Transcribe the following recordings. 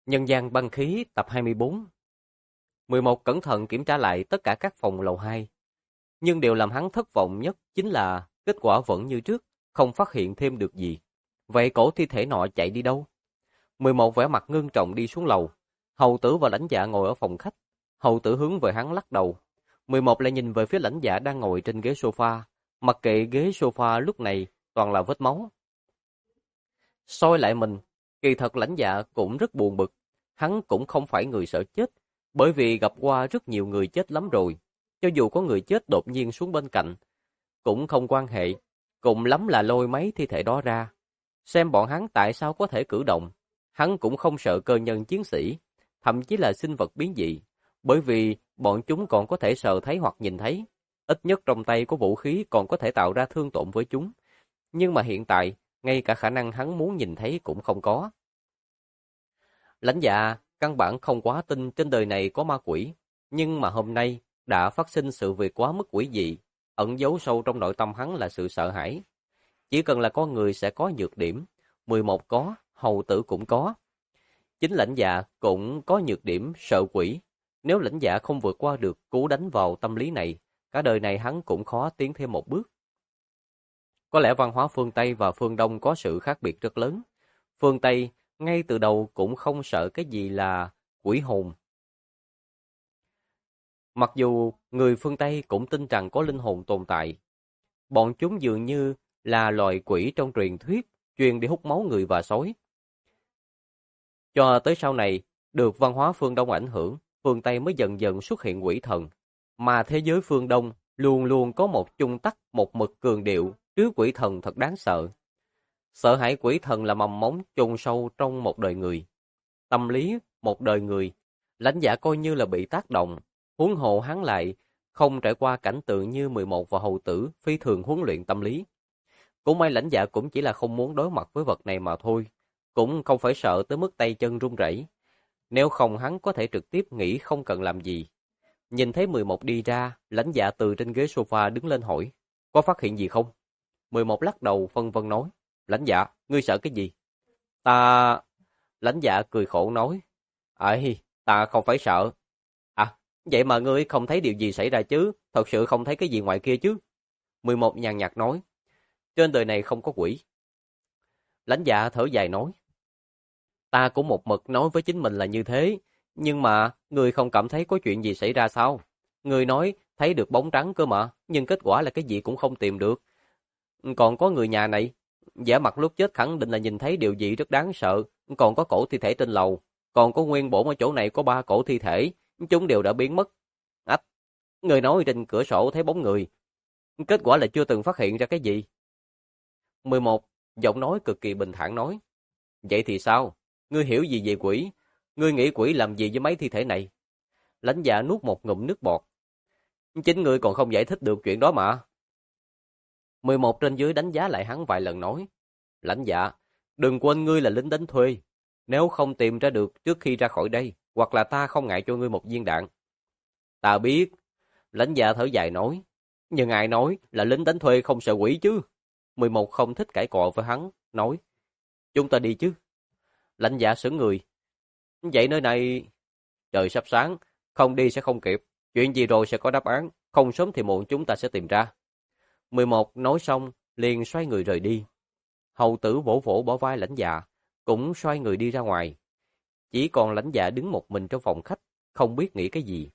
Nhân gian băng khí tập 24. 11 cẩn thận kiểm tra lại tất cả các phòng lầu 2. Nhưng điều làm hắn thất vọng nhất chính là kết quả vẫn như trước, không phát hiện thêm được gì. Vậy cổ thi thể nọ chạy đi đâu? 11 vẻ mặt ngưng trọng đi xuống lầu. Hầu tử và lãnh dạ ngồi ở phòng khách. Hầu tử hướng về hắn lắc đầu. 11 lại nhìn về phía lãnh dạ đang ngồi trên ghế sofa. Mặc kệ ghế sofa lúc này toàn là vết máu. Soi lại mình, kỳ thật lãnh dạ cũng rất buồn bực. Hắn cũng không phải người sợ chết, bởi vì gặp qua rất nhiều người chết lắm rồi. Cho dù có người chết đột nhiên xuống bên cạnh, cũng không quan hệ, cùng lắm là lôi mấy thi thể đó ra. Xem bọn hắn tại sao có thể cử động. Hắn cũng không sợ cơ nhân chiến sĩ, thậm chí là sinh vật biến dị, bởi vì bọn chúng còn có thể sờ thấy hoặc nhìn thấy. Ít nhất trong tay có vũ khí còn có thể tạo ra thương tổn với chúng. Nhưng mà hiện tại, ngay cả khả năng hắn muốn nhìn thấy cũng không có. Lãnh dạ căn bản không quá tin trên đời này có ma quỷ, nhưng mà hôm nay đã phát sinh sự việc quá mức quỷ dị, ẩn giấu sâu trong nội tâm hắn là sự sợ hãi. Chỉ cần là có người sẽ có nhược điểm, 11 có, hầu tử cũng có. Chính lãnh dạ cũng có nhược điểm sợ quỷ, nếu lãnh dạ không vượt qua được cú đánh vào tâm lý này, cả đời này hắn cũng khó tiến thêm một bước. Có lẽ văn hóa phương Tây và phương Đông có sự khác biệt rất lớn. Phương Tây ngay từ đầu cũng không sợ cái gì là quỷ hồn. Mặc dù người phương Tây cũng tin rằng có linh hồn tồn tại. Bọn chúng dường như là loài quỷ trong truyền thuyết, chuyên đi hút máu người và sói. Cho tới sau này, được văn hóa phương Đông ảnh hưởng, phương Tây mới dần dần xuất hiện quỷ thần. Mà thế giới phương Đông luôn luôn có một chung tắc, một mực cường điệu, trước quỷ thần thật đáng sợ. Sợ hãi quỷ thần là mầm mống chôn sâu trong một đời người. Tâm lý một đời người, lãnh dạ coi như là bị tác động, huống hồ hắn lại không trải qua cảnh tượng như 11 và hầu tử phi thường huấn luyện tâm lý. Cũng may lãnh dạ cũng chỉ là không muốn đối mặt với vật này mà thôi, cũng không phải sợ tới mức tay chân run rẩy. Nếu không hắn có thể trực tiếp nghĩ không cần làm gì. Nhìn thấy 11 đi ra, lãnh dạ từ trên ghế sofa đứng lên hỏi, có phát hiện gì không? 11 lắc đầu phân vân nói, lãnh dạ, ngươi sợ cái gì? Ta... Lãnh dạ cười khổ nói, ấy, ta không phải sợ. À, vậy mà ngươi không thấy điều gì xảy ra chứ, thật sự không thấy cái gì ngoài kia chứ? 11 nhàn nhạt nói, trên đời này không có quỷ. Lãnh dạ thở dài nói, ta cũng một mực nói với chính mình là như thế, nhưng mà ngươi không cảm thấy có chuyện gì xảy ra sao? Ngươi nói thấy được bóng trắng cơ mà, nhưng kết quả là cái gì cũng không tìm được. Còn có người nhà này, vẻ mặt lúc chết khẳng định là nhìn thấy điều gì rất đáng sợ, còn có cổ thi thể trên lầu, còn có nguyên bổn ở chỗ này có 3 cổ thi thể, chúng đều đã biến mất. Ách, người nói trên cửa sổ thấy bóng người, kết quả là chưa từng phát hiện ra cái gì. 11, giọng nói cực kỳ bình thản nói, vậy thì sao? Ngươi hiểu gì về quỷ? Ngươi nghĩ quỷ làm gì với mấy thi thể này? Lãnh dạ nuốt một ngụm nước bọt. Chính ngươi còn không giải thích được chuyện đó mà. 11 trên dưới đánh giá lại hắn vài lần nói, lãnh dạ, đừng quên ngươi là lính đánh thuê. Nếu không tìm ra được trước khi ra khỏi đây, hoặc là ta không ngại cho ngươi một viên đạn. Ta biết. Lãnh dạ thở dài nói, nhưng ai nói là lính đánh thuê không sợ quỷ chứ? 11 không thích cãi cọ với hắn, nói, chúng ta đi chứ. Lãnh dạ sững người. Vậy nơi này... Trời sắp sáng, không đi sẽ không kịp. Chuyện gì rồi sẽ có đáp án, không sớm thì muộn chúng ta sẽ tìm ra. 11 nói xong, liền xoay người rời đi. Hầu tử vỗ vỗ bả vai lãnh dạ, cũng xoay người đi ra ngoài. Chỉ còn lãnh dạ đứng một mình trong phòng khách, không biết nghĩ cái gì.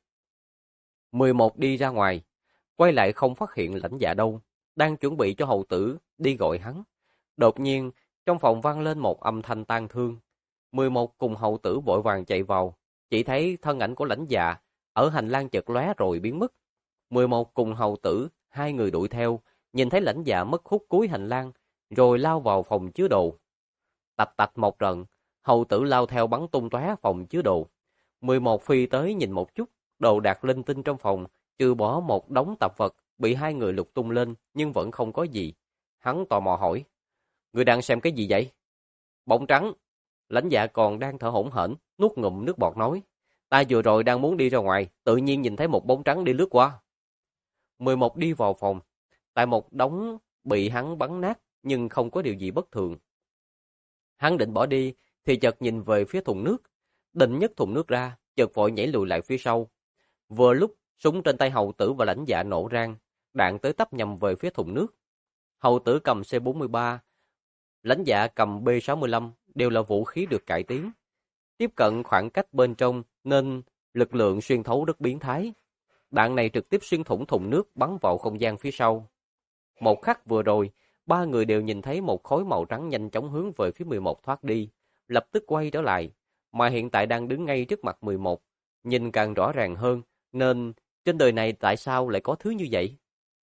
11 đi ra ngoài, quay lại không phát hiện lãnh dạ đâu, đang chuẩn bị cho hầu tử đi gọi hắn. Đột nhiên, trong phòng vang lên một âm thanh tang thương. 11 cùng hầu tử vội vàng chạy vào, chỉ thấy thân ảnh của lãnh dạ ở hành lang chợt lóe rồi biến mất. 11 cùng hầu tử, hai người đuổi theo, nhìn thấy lãnh dạ mất hút cuối hành lang, rồi lao vào phòng chứa đồ. Tạch tạch một trận, hầu tử lao theo bắn tung tóe phòng chứa đồ. 11 phi tới nhìn một chút, đồ đạc linh tinh trong phòng, trừ bỏ một đống tạp vật bị hai người lục tung lên nhưng vẫn không có gì. Hắn tò mò hỏi, người đang xem cái gì vậy? Bóng trắng. Lãnh dạ còn đang thở hổn hển, nuốt ngụm nước bọt nói, ta vừa rồi đang muốn đi ra ngoài, tự nhiên nhìn thấy một bóng trắng đi lướt qua. 11 đi vào phòng, tại một đống bị hắn bắn nát nhưng không có điều gì bất thường. Hắn định bỏ đi thì chợt nhìn về phía thùng nước, Định nhấc thùng nước ra, chợt vội nhảy lùi lại phía sau. Vừa lúc, súng trên tay hầu tử và lãnh dạ nổ rang, đạn tới tấp nhằm về phía thùng nước. Hầu tử cầm C-43, lãnh dạ cầm B-65, đều là vũ khí được cải tiến. Tiếp cận khoảng cách bên trong nên lực lượng xuyên thấu rất biến thái. Đạn này trực tiếp xuyên thủng thùng nước bắn vào không gian phía sau. Một khắc vừa rồi, ba người đều nhìn thấy một khối màu trắng nhanh chóng hướng về phía 11 thoát đi, lập tức quay trở lại, mà hiện tại đang đứng ngay trước mặt 11, nhìn càng rõ ràng hơn, nên trên đời này tại sao lại có thứ như vậy?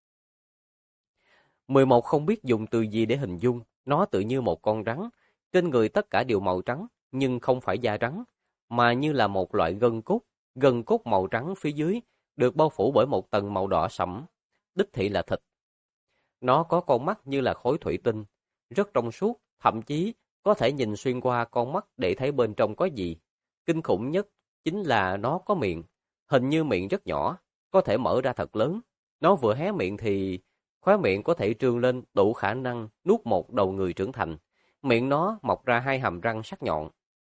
11 không biết dùng từ gì để hình dung, nó tự như một con rắn, trên người tất cả đều màu trắng, nhưng không phải da rắn, mà như là một loại gân cốt màu trắng phía dưới, được bao phủ bởi một tầng màu đỏ sẫm, đích thị là thịt. Nó có con mắt như là khối thủy tinh, rất trong suốt, thậm chí có thể nhìn xuyên qua con mắt để thấy bên trong có gì. Kinh khủng nhất chính là nó có miệng, hình như miệng rất nhỏ, có thể mở ra thật lớn. Nó vừa hé miệng thì khóe miệng có thể trương lên đủ khả năng nuốt một đầu người trưởng thành. Miệng nó mọc ra hai hàm răng sắc nhọn.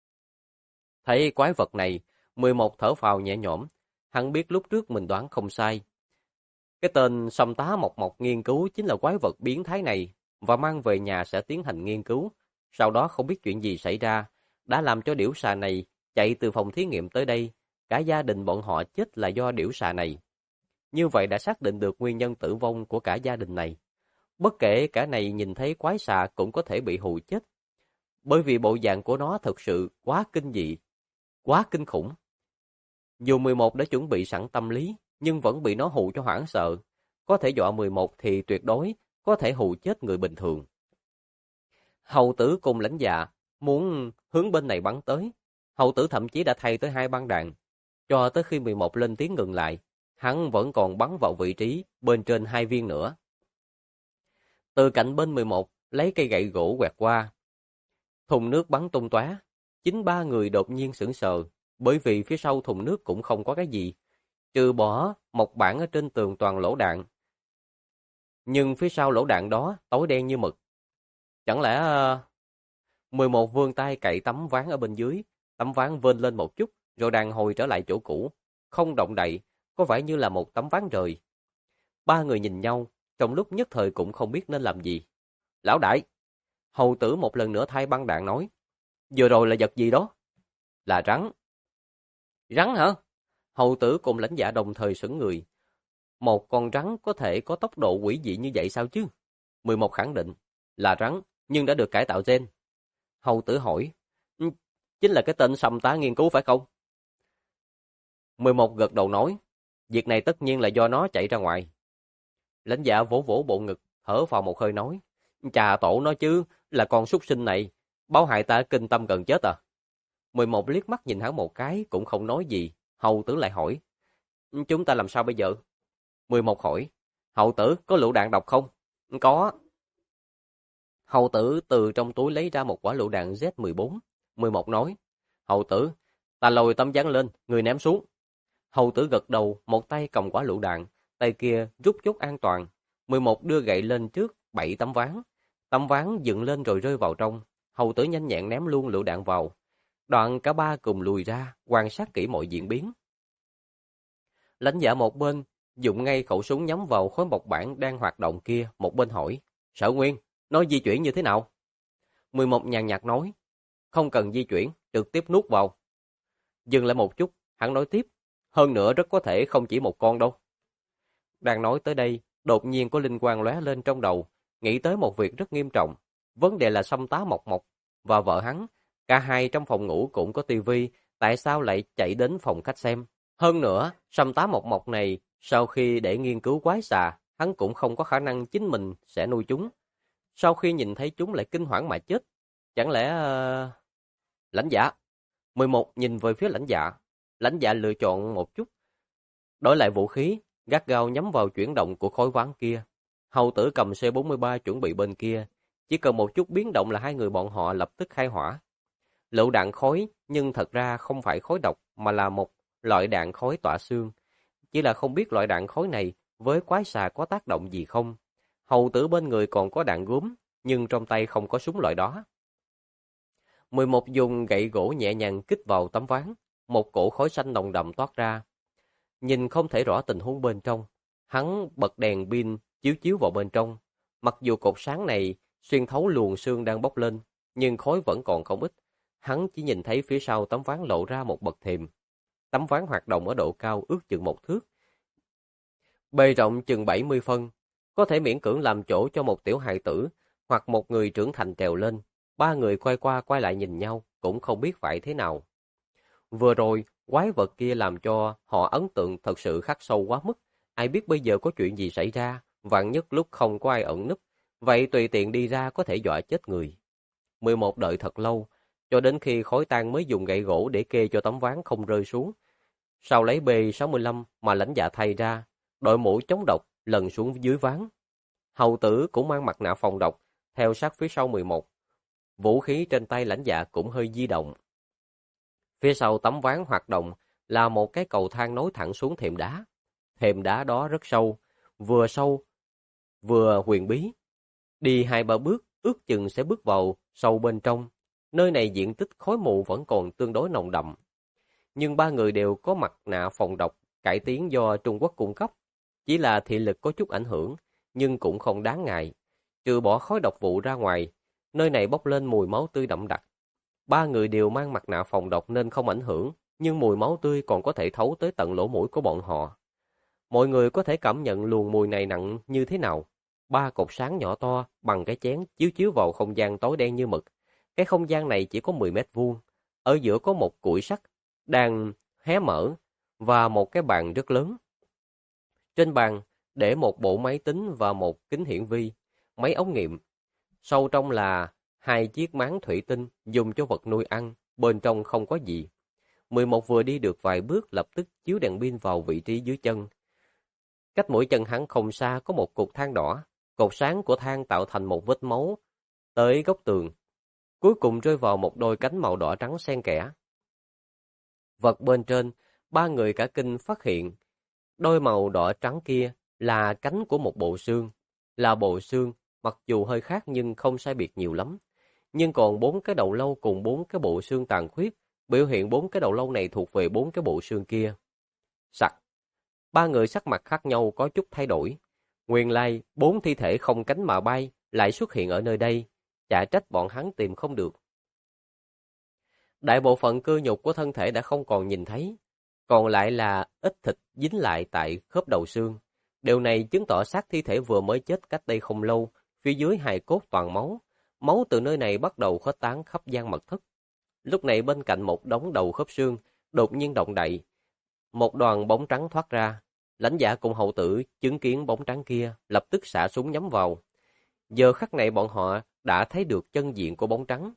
Thấy quái vật này, 11 thở phào nhẹ nhõm, hắn biết lúc trước mình đoán không sai. Cái tên Song Tá Mộc Mộc nghiên cứu chính là quái vật biến thái này, và mang về nhà sẽ tiến hành nghiên cứu. Sau đó không biết chuyện gì xảy ra, đã làm cho điểu xà này chạy từ phòng thí nghiệm tới đây, cả gia đình bọn họ chết là do điểu xà này. Như vậy đã xác định được nguyên nhân tử vong của cả gia đình này. Bất kể cả này nhìn thấy quái xà cũng có thể bị hù chết, bởi vì bộ dạng của nó thực sự quá kinh dị, quá kinh khủng. Dù 11 đã chuẩn bị sẵn tâm lý, nhưng vẫn bị nó hù cho hoảng sợ. Có thể dọa 11 thì tuyệt đối có thể hù chết người bình thường. Hầu tử cùng lãnh dạ muốn hướng bên này bắn tới. Hầu tử thậm chí đã thay tới 2 băng đạn. Cho tới khi 11 lên tiếng ngừng lại, hắn vẫn còn bắn vào vị trí bên trên 2 viên nữa. Từ cạnh bên 11 lấy cây gậy gỗ quẹt qua. Thùng nước bắn tung tóe. Chính 3 người đột nhiên sững sờ, bởi vì phía sau thùng nước cũng không có cái gì, trừ bỏ một bảng ở trên tường toàn lỗ đạn. Nhưng phía sau lỗ đạn đó tối đen như mực. Chẳng lẽ 11 vươn tay cậy tấm ván ở bên dưới, tấm ván vênh lên một chút, rồi đàn hồi trở lại chỗ cũ, không động đậy, có vẻ như là một tấm ván rời. 3 người nhìn nhau, trong lúc nhất thời cũng không biết nên làm gì. Lão đại, hầu tử một lần nữa thay băng đạn nói, vừa rồi là vật gì đó? Là rắn. Rắn hả? Hầu tử cùng lãnh dạ đồng thời sững người. Một con rắn có thể có tốc độ quỷ dị như vậy sao chứ? 11 khẳng định là rắn, nhưng đã được cải tạo gen. Hầu tử hỏi, chính là cái tên Song Tá nghiên cứu phải không? 11 gật đầu nói, việc này tất nhiên là do nó chạy ra ngoài. Lãnh dạ vỗ vỗ bộ ngực, thở vào một hơi nói, chà tổ nó chứ, là con súc sinh này, báo hại ta kinh tâm gần chết à. 11 liếc mắt nhìn hắn một cái, cũng không nói gì. Hầu tử lại hỏi, chúng ta làm sao bây giờ? 11 hỏi, hầu tử có lựu đạn độc không? Có. Hầu tử từ trong túi lấy ra một quả lựu đạn Z14. 11 nói, hầu tử, ta lôi tấm ván lên, người ném xuống. Hầu tử gật đầu, một tay cầm quả lựu đạn, tay kia rút chốt an toàn. 11 đưa gậy lên trước 7 tấm ván. Tấm ván dựng lên rồi rơi vào trong. Hầu tử nhanh nhẹn ném luôn lựu đạn vào. Đoạn cả ba cùng lùi ra, quan sát kỹ mọi diễn biến. Lãnh dạ một bên, dụng ngay khẩu súng nhắm vào khối mộc bản đang hoạt động kia, một bên hỏi, Sở Nguyên, nó di chuyển như thế nào? 11 nhàn nhạt nói, không cần di chuyển, trực tiếp nuốt vào. Dừng lại một chút, hắn nói tiếp, hơn nữa rất có thể không chỉ một con đâu. Đang nói tới đây, đột nhiên có linh quang lóe lên trong đầu, nghĩ tới một việc rất nghiêm trọng. Vấn đề là Song Tá Mộc Mộc và vợ hắn, cả hai trong phòng ngủ cũng có tivi, tại sao lại chạy đến phòng khách xem? Hơn nữa, Song Tá Mộc Mộc này, sau khi để nghiên cứu quái xà, hắn cũng không có khả năng chính mình sẽ nuôi chúng. Sau khi nhìn thấy chúng lại kinh hoảng mà chết. Chẳng lẽ... Lãnh dạ. 11 nhìn về phía lãnh dạ. Lãnh dạ lựa chọn một chút, đổi lại vũ khí, gắt gao nhắm vào chuyển động của khối ván kia. Hầu tử cầm C-43 chuẩn bị bên kia. Chỉ cần một chút biến động là hai người bọn họ lập tức khai hỏa. Lựu đạn khói, nhưng thật ra không phải khói độc, mà là một loại đạn khói tỏa xương. Chỉ là không biết loại đạn khói này với quái xà có tác động gì không. Hầu tử bên người còn có đạn gốm, nhưng trong tay không có súng loại đó. 11 dùng gậy gỗ nhẹ nhàng kích vào tấm ván, một cổ khói xanh nồng đậm toát ra. Nhìn không thể rõ tình huống bên trong, hắn bật đèn pin chiếu chiếu vào bên trong. Mặc dù cột sáng này xuyên thấu luồng sương đang bốc lên, nhưng khói vẫn còn không ít. Hắn chỉ nhìn thấy phía sau tấm ván lộ ra một bậc thềm. Tấm ván hoạt động ở độ cao ước chừng 1 thước. Bề rộng chừng 70 phân, có thể miễn cưỡng làm chỗ cho một tiểu hài tử hoặc một người trưởng thành trèo lên. 3 người quay qua quay lại nhìn nhau, cũng không biết phải thế nào. Vừa rồi, quái vật kia làm cho họ ấn tượng thật sự khắc sâu quá mức. Ai biết bây giờ có chuyện gì xảy ra, vạn nhất lúc không có ai ẩn núp, vậy tùy tiện đi ra có thể dọa chết người. 11 đợi thật lâu, cho đến khi khói tan mới dùng gậy gỗ để kê cho tấm ván không rơi xuống. Sau lấy B65 mà lãnh dạ thay ra, đội mũ chống độc lần xuống dưới ván. Hầu tử cũng mang mặt nạ phòng độc, theo sát phía sau 11. Vũ khí trên tay lãnh dạ cũng hơi di động. Phía sau tấm ván hoạt động là một cái cầu thang nối thẳng xuống thềm đá. Thềm đá đó rất sâu vừa huyền bí. Đi 2-3 bước, ước chừng sẽ bước vào sâu bên trong. Nơi này diện tích khói mù vẫn còn tương đối nồng đậm. Nhưng 3 người đều có mặt nạ phòng độc cải tiến do Trung Quốc cung cấp. Chỉ là thị lực có chút ảnh hưởng, nhưng cũng không đáng ngại. Trừ bỏ khói độc vụ ra ngoài, nơi này bốc lên mùi máu tươi đậm đặc. 3 người đều mang mặt nạ phòng độc nên không ảnh hưởng, nhưng mùi máu tươi còn có thể thấu tới tận lỗ mũi của bọn họ. Mọi người có thể cảm nhận luồng mùi này nặng như thế nào. 3 cột sáng nhỏ to bằng cái chén chiếu chiếu vào không gian tối đen như mực. Cái không gian này chỉ có 10 mét vuông. Ở giữa có một củi sắt đang hé mở và một cái bàn rất lớn. Trên bàn để một bộ máy tính và một kính hiển vi, máy ống nghiệm. Sâu trong là 2 chiếc máng thủy tinh dùng cho vật nuôi ăn, bên trong không có gì. 11 vừa đi được vài bước lập tức chiếu đèn pin vào vị trí dưới chân. Cách mũi chân hắn không xa có một cột than đỏ, cột sáng của than tạo thành một vết máu tới góc tường. Cuối cùng rơi vào một đôi cánh màu đỏ trắng xen kẽ. Vật bên trên, 3 người cả kinh phát hiện, đôi màu đỏ trắng kia là cánh của một bộ xương. Là bộ xương, mặc dù hơi khác nhưng không sai biệt nhiều lắm. Nhưng còn 4 cái đầu lâu cùng 4 cái bộ xương tàn khuyết, biểu hiện 4 cái đầu lâu này thuộc về 4 cái bộ xương kia. Sặc. 3 người sắc mặt khác nhau có chút thay đổi. Nguyên lai, 4 thi thể không cánh mà bay lại xuất hiện ở nơi đây, chả trách bọn hắn tìm không được. Đại bộ phận cơ nhục của thân thể đã không còn nhìn thấy, còn lại là ít thịt dính lại tại khớp đầu xương. Điều này chứng tỏ xác thi thể vừa mới chết cách đây không lâu, phía dưới hài cốt toàn máu. Máu từ nơi này bắt đầu khuếch tán khắp gian mật thất. Lúc này bên cạnh một đống đầu khớp xương, đột nhiên động đậy. Một đoàn bóng trắng thoát ra. Lãnh Dạ cùng hậu tử chứng kiến bóng trắng kia, lập tức xả súng nhắm vào. Giờ khắc này bọn họ đã thấy được chân diện của bóng trắng.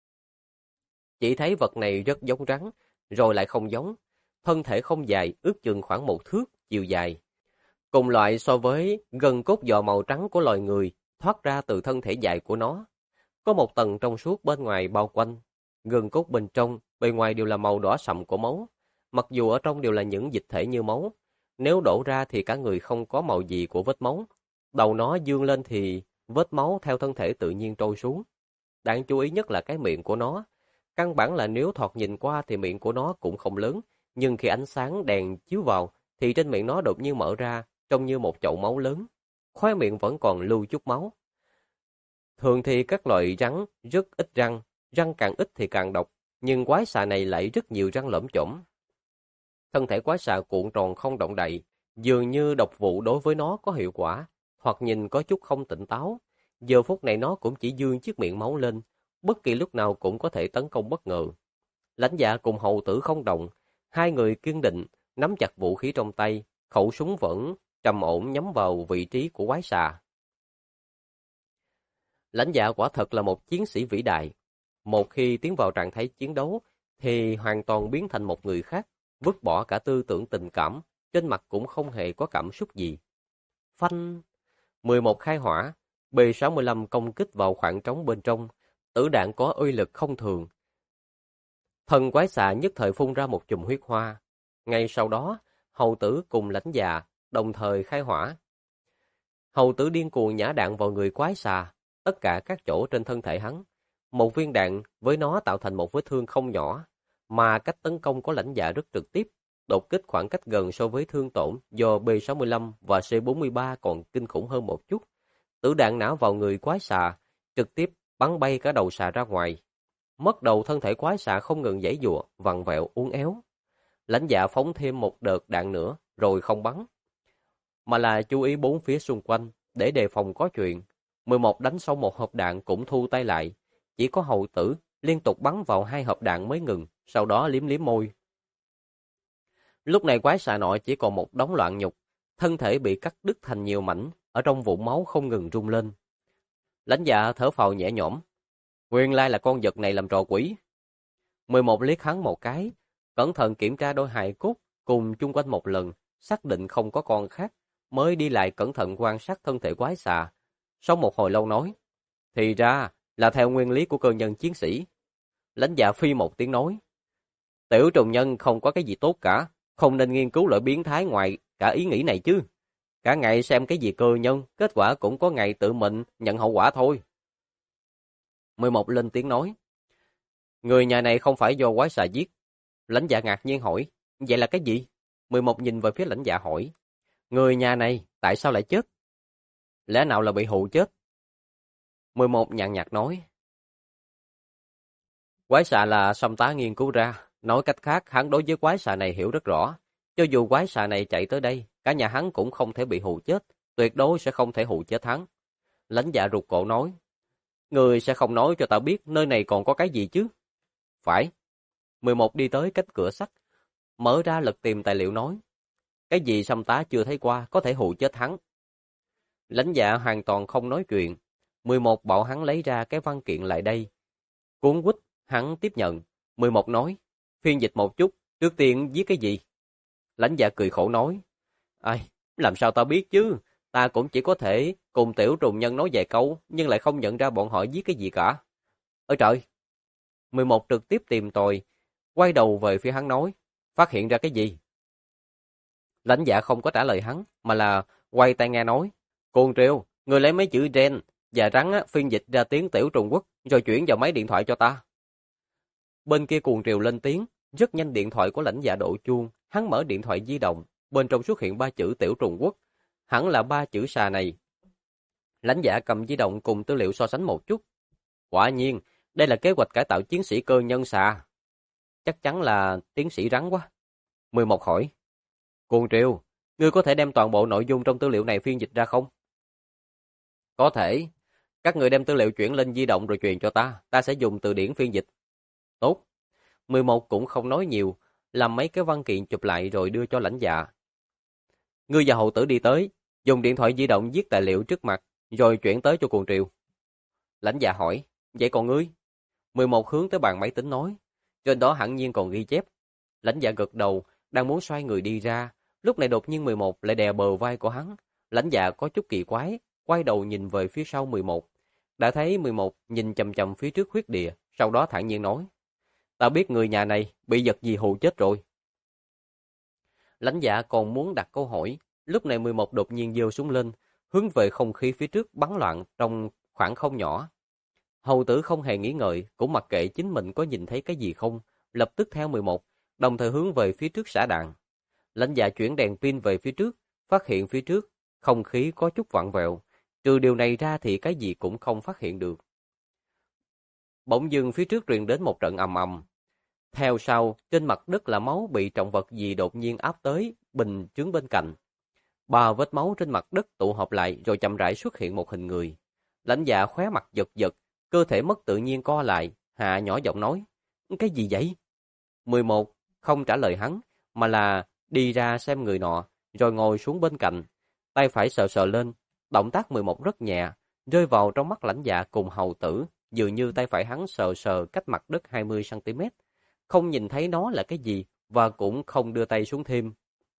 Chỉ thấy vật này rất giống rắn, rồi lại không giống. Thân thể không dài, ước chừng khoảng 1 thước, chiều dài. Cùng loại so với gân cốt giò màu trắng của loài người thoát ra từ thân thể dài của nó. Có một tầng trong suốt bên ngoài bao quanh. Gân cốt bên trong, bề ngoài đều là màu đỏ sậm của máu. Mặc dù ở trong đều là những dịch thể như máu. Nếu đổ ra thì cả người không có màu gì của vết máu. Đầu nó dương lên thì vết máu theo thân thể tự nhiên trôi xuống. Đáng chú ý nhất là cái miệng của nó. Căn bản là nếu thoạt nhìn qua thì miệng của nó cũng không lớn. Nhưng khi ánh sáng đèn chiếu vào thì trên miệng nó đột nhiên mở ra, trông như một chậu máu lớn. Khóe miệng vẫn còn lưu chút máu. Thường thì các loại rắn rất ít răng, răng càng ít thì càng độc, nhưng quái xà này lại rất nhiều răng lởm chởm. Thân thể quái xà cuộn tròn không động đậy, dường như độc vụ đối với nó có hiệu quả, hoặc nhìn có chút không tỉnh táo. Giờ phút này nó cũng chỉ dương chiếc miệng máu lên, bất kỳ lúc nào cũng có thể tấn công bất ngờ. Lãnh Dạ cùng hậu tử không động, 2 người kiên định, nắm chặt vũ khí trong tay, khẩu súng vẫn trầm ổn nhắm vào vị trí của quái xà. Lãnh Dạ quả thật là một chiến sĩ vĩ đại. Một khi tiến vào trạng thái chiến đấu, thì hoàn toàn biến thành một người khác, vứt bỏ cả tư tưởng tình cảm, trên mặt cũng không hề có cảm xúc gì. Phanh! 11 khai hỏa, B65 công kích vào khoảng trống bên trong, tử đạn có uy lực không thường. Thần quái xà nhất thời phun ra một chùm huyết hoa. Ngay sau đó, hầu tử cùng Lãnh Dạ đồng thời khai hỏa. Hầu tử điên cuồng nhả đạn vào người quái xà, tất cả các chỗ trên thân thể hắn. một viên đạn với nó tạo thành một vết thương không nhỏ, mà cách tấn công của Lãnh Dạ rất trực tiếp, đột kích khoảng cách gần so với thương tổn do B-65 và C-43 còn kinh khủng hơn một chút. Tử đạn nã vào người quái xà, trực tiếp bắn bay cả đầu xà ra ngoài. Mất đầu thân thể quái xà không ngừng giãy giụa, vặn vẹo, uốn éo. Lãnh Dạ phóng thêm một đợt đạn nữa, rồi không bắn, mà là chú ý bốn phía xung quanh, để đề phòng có chuyện. 11 đánh xong một hộp đạn cũng thu tay lại, chỉ có Hầu Tử liên tục bắn vào 2 hộp đạn mới ngừng, sau đó liếm liếm môi. Lúc này quái xà nọ chỉ còn một đống loạn nhục, thân thể bị cắt đứt thành nhiều mảnh, ở trong vũng máu không ngừng rung lên. Lãnh Dạ thở phào nhẹ nhõm, nguyên lai là con vật này làm trò quỷ. 11 liếc hắn một cái, cẩn thận kiểm tra đôi hài cốt cùng chung quanh một lần, xác định không có con khác, mới đi lại cẩn thận quan sát thân thể quái xà. Sau một hồi lâu nói, thì ra là theo nguyên lý của cơ nhân chiến sĩ. Lãnh Dạ phi một tiếng nói, tiểu trùng nhân không có cái gì tốt cả, không nên nghiên cứu loại biến thái ngoài cả ý nghĩ này chứ. Cả ngày xem cái gì cơ nhân, kết quả cũng có ngày tự mình nhận hậu quả thôi. 11 lên tiếng nói, người nhà này không phải do quái xà giết. Lãnh Dạ ngạc nhiên hỏi, vậy là cái gì? 11 nhìn về phía Lãnh Dạ hỏi, người nhà này tại sao lại chết? Lẽ nào là bị hụ chết? 11 nhàn nhạt nói, quái xà là Song tá nghiên cứu ra. Nói cách khác, hắn đối với quái xà này hiểu rất rõ. Cho dù quái xà này chạy tới đây, cả nhà hắn cũng không thể bị hù chết, tuyệt đối sẽ không thể hù chết hắn. Lãnh Dạ rụt cổ nói, người sẽ không nói cho ta biết nơi này còn có cái gì chứ? Phải. 11 đi tới cách cửa sắt, mở ra lật tìm tài liệu nói, cái gì Song tá chưa thấy qua có thể hù chết hắn. Lãnh Dạ hoàn toàn không nói chuyện. 11 bảo hắn lấy ra cái văn kiện lại đây. Cuốn quýt, hắn tiếp nhận. 11 nói, phiên dịch một chút, trước tiên viết cái gì? Lãnh Dạ cười khổ nói, ai, làm sao ta biết chứ? Ta cũng chỉ có thể cùng tiểu trùng nhân nói vài câu, nhưng lại không nhận ra bọn họ viết cái gì cả. Ôi trời! 11 trực tiếp tìm tòi, quay đầu về phía hắn nói, phát hiện ra cái gì? Lãnh Dạ không có trả lời hắn, mà là quay tai nghe nói, Cuồng Triều, người lấy mấy chữ gen và rắn phiên dịch ra tiếng tiểu Trung Quốc, rồi chuyển vào máy điện thoại cho ta. Bên kia Cuồng Triều lên tiếng, rất nhanh điện thoại của Lãnh Dạ đổ chuông, hắn mở điện thoại di động, bên trong xuất hiện 3 chữ tiểu Trung Quốc, hẳn là 3 chữ xà này. Lãnh Dạ cầm di động cùng tư liệu so sánh một chút. Quả nhiên, đây là kế hoạch cải tạo chiến sĩ cơ nhân xà. Chắc chắn là tiến sĩ rắn quá. 11 hỏi, Cuồng Triều, ngươi có thể đem toàn bộ nội dung trong tư liệu này phiên dịch ra không? Có thể. Các người đem tư liệu chuyển lên di động rồi truyền cho ta sẽ dùng từ điển phiên dịch. Tốt. 11 cũng không nói nhiều, làm mấy cái văn kiện chụp lại rồi đưa cho Lãnh Dạ. Ngươi và Hậu Tử đi tới, dùng điện thoại di động viết tài liệu trước mặt, rồi chuyển tới cho Cuồng Triều. Lãnh Dạ hỏi, vậy còn ngươi? 11 hướng tới bàn máy tính nói, trên đó hẳn nhiên còn ghi chép. Lãnh Dạ gật đầu, đang muốn xoay người đi ra, lúc này đột nhiên 11 lại đè bờ vai của hắn. Lãnh Dạ có chút kỳ quái, quay đầu nhìn về phía sau 11. Đã thấy 11 nhìn chằm chằm phía trước huyết địa, sau đó thản nhiên nói, ta biết người nhà này bị vật gì hù chết rồi. Lãnh Dạ còn muốn đặt câu hỏi, lúc này 11 đột nhiên giơ súng lên, hướng về không khí phía trước bắn loạn trong khoảng không nhỏ. Hầu Tử không hề nghĩ ngợi, cũng mặc kệ chính mình có nhìn thấy cái gì không, lập tức theo 11, đồng thời hướng về phía trước xả đạn. Lãnh Dạ chuyển đèn pin về phía trước, phát hiện phía trước không khí có chút vặn vẹo, trừ điều này ra thì cái gì cũng không phát hiện được. Bỗng dưng phía trước truyền đến một trận ầm ầm. Theo sau, trên mặt đất là máu bị trọng vật gì đột nhiên áp tới, bình chướng bên cạnh. 3 vết máu trên mặt đất tụ họp lại rồi chậm rãi xuất hiện một hình người. Lãnh Dạ khóe mặt giật giật, cơ thể mất tự nhiên co lại, hạ nhỏ giọng nói, cái gì vậy? 11 không trả lời hắn, mà là đi ra xem người nọ, rồi ngồi xuống bên cạnh, tay phải sờ sờ lên, động tác 11 rất nhẹ, rơi vào trong mắt Lãnh Dạ cùng Hầu Tử, dường như tay phải hắn sờ sờ cách mặt đất 20 cm, không nhìn thấy nó là cái gì và cũng không đưa tay xuống thêm.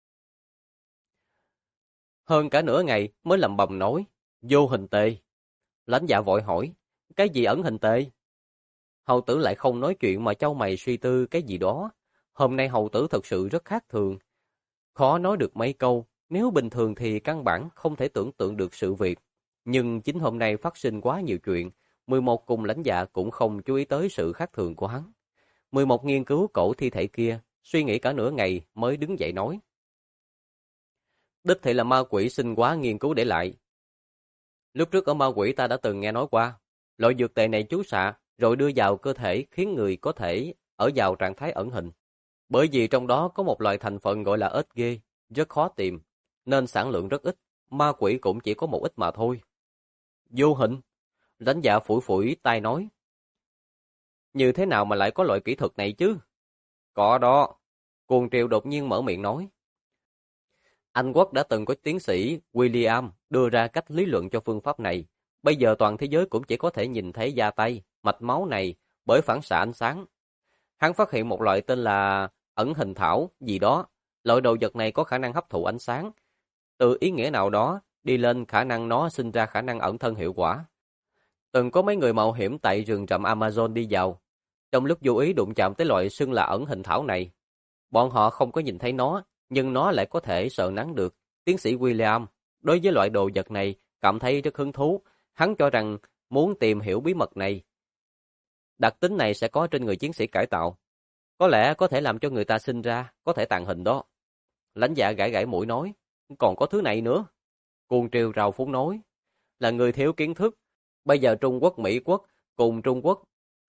Hơn cả nửa ngày mới lẩm bẩm nói, vô hình tề. Lãnh Dạ vội hỏi, cái gì ẩn hình tề? Hầu Tử lại không nói chuyện mà chau mày suy tư cái gì đó. Hôm nay Hầu Tử thật sự rất khác thường, khó nói được mấy câu, nếu bình thường thì căn bản không thể tưởng tượng được sự việc. Nhưng chính hôm nay phát sinh quá nhiều chuyện, 11 cùng lãnh dạ cũng không chú ý tới sự khác thường của hắn. 11 nghiên cứu cổ thi thể kia, suy nghĩ cả nửa ngày mới đứng dậy nói. Đích thị là ma quỷ sinh quá nghiên cứu để lại. Lúc trước ở ma quỷ ta đã từng nghe nói qua, loại dược tề này chú xạ rồi đưa vào cơ thể khiến người có thể ở vào trạng thái ẩn hình. Bởi vì trong đó có một loại thành phần gọi là ếch ghê, rất khó tìm, nên sản lượng rất ít, ma quỷ cũng chỉ có một ít mà thôi. Vô hình, lãnh dạ phủi phủi tay nói. Như thế nào mà lại có loại kỹ thuật này chứ? Có đó, Cuồng Triều đột nhiên mở miệng nói. Anh Quốc đã từng có tiến sĩ William đưa ra cách lý luận cho phương pháp này. Bây giờ toàn thế giới cũng chỉ có thể nhìn thấy da tay, mạch máu này bởi phản xạ ánh sáng. Hắn phát hiện một loại tên là ẩn hình thảo gì đó. Loại đồ vật này có khả năng hấp thụ ánh sáng. Từ ý nghĩa nào đó, đi lên khả năng nó sinh ra khả năng ẩn thân hiệu quả. Từng có mấy người mạo hiểm tại rừng rậm Amazon đi vào. Trong lúc vô ý đụng chạm tới loại xưng là ẩn hình thảo này. Bọn họ không có nhìn thấy nó, nhưng nó lại có thể sợ nắng được. Tiến sĩ William, đối với loại đồ vật này, cảm thấy rất hứng thú. Hắn cho rằng muốn tìm hiểu bí mật này. Đặc tính này sẽ có trên người chiến sĩ cải tạo. Có lẽ có thể làm cho người ta sinh ra, có thể tàng hình đó. Lãnh dạ gãi gãi mũi nói, còn có thứ này nữa. Cuồng Triều rào phúng nói, là người thiếu kiến thức. Bây giờ Trung Quốc, Mỹ Quốc cùng Trung Quốc.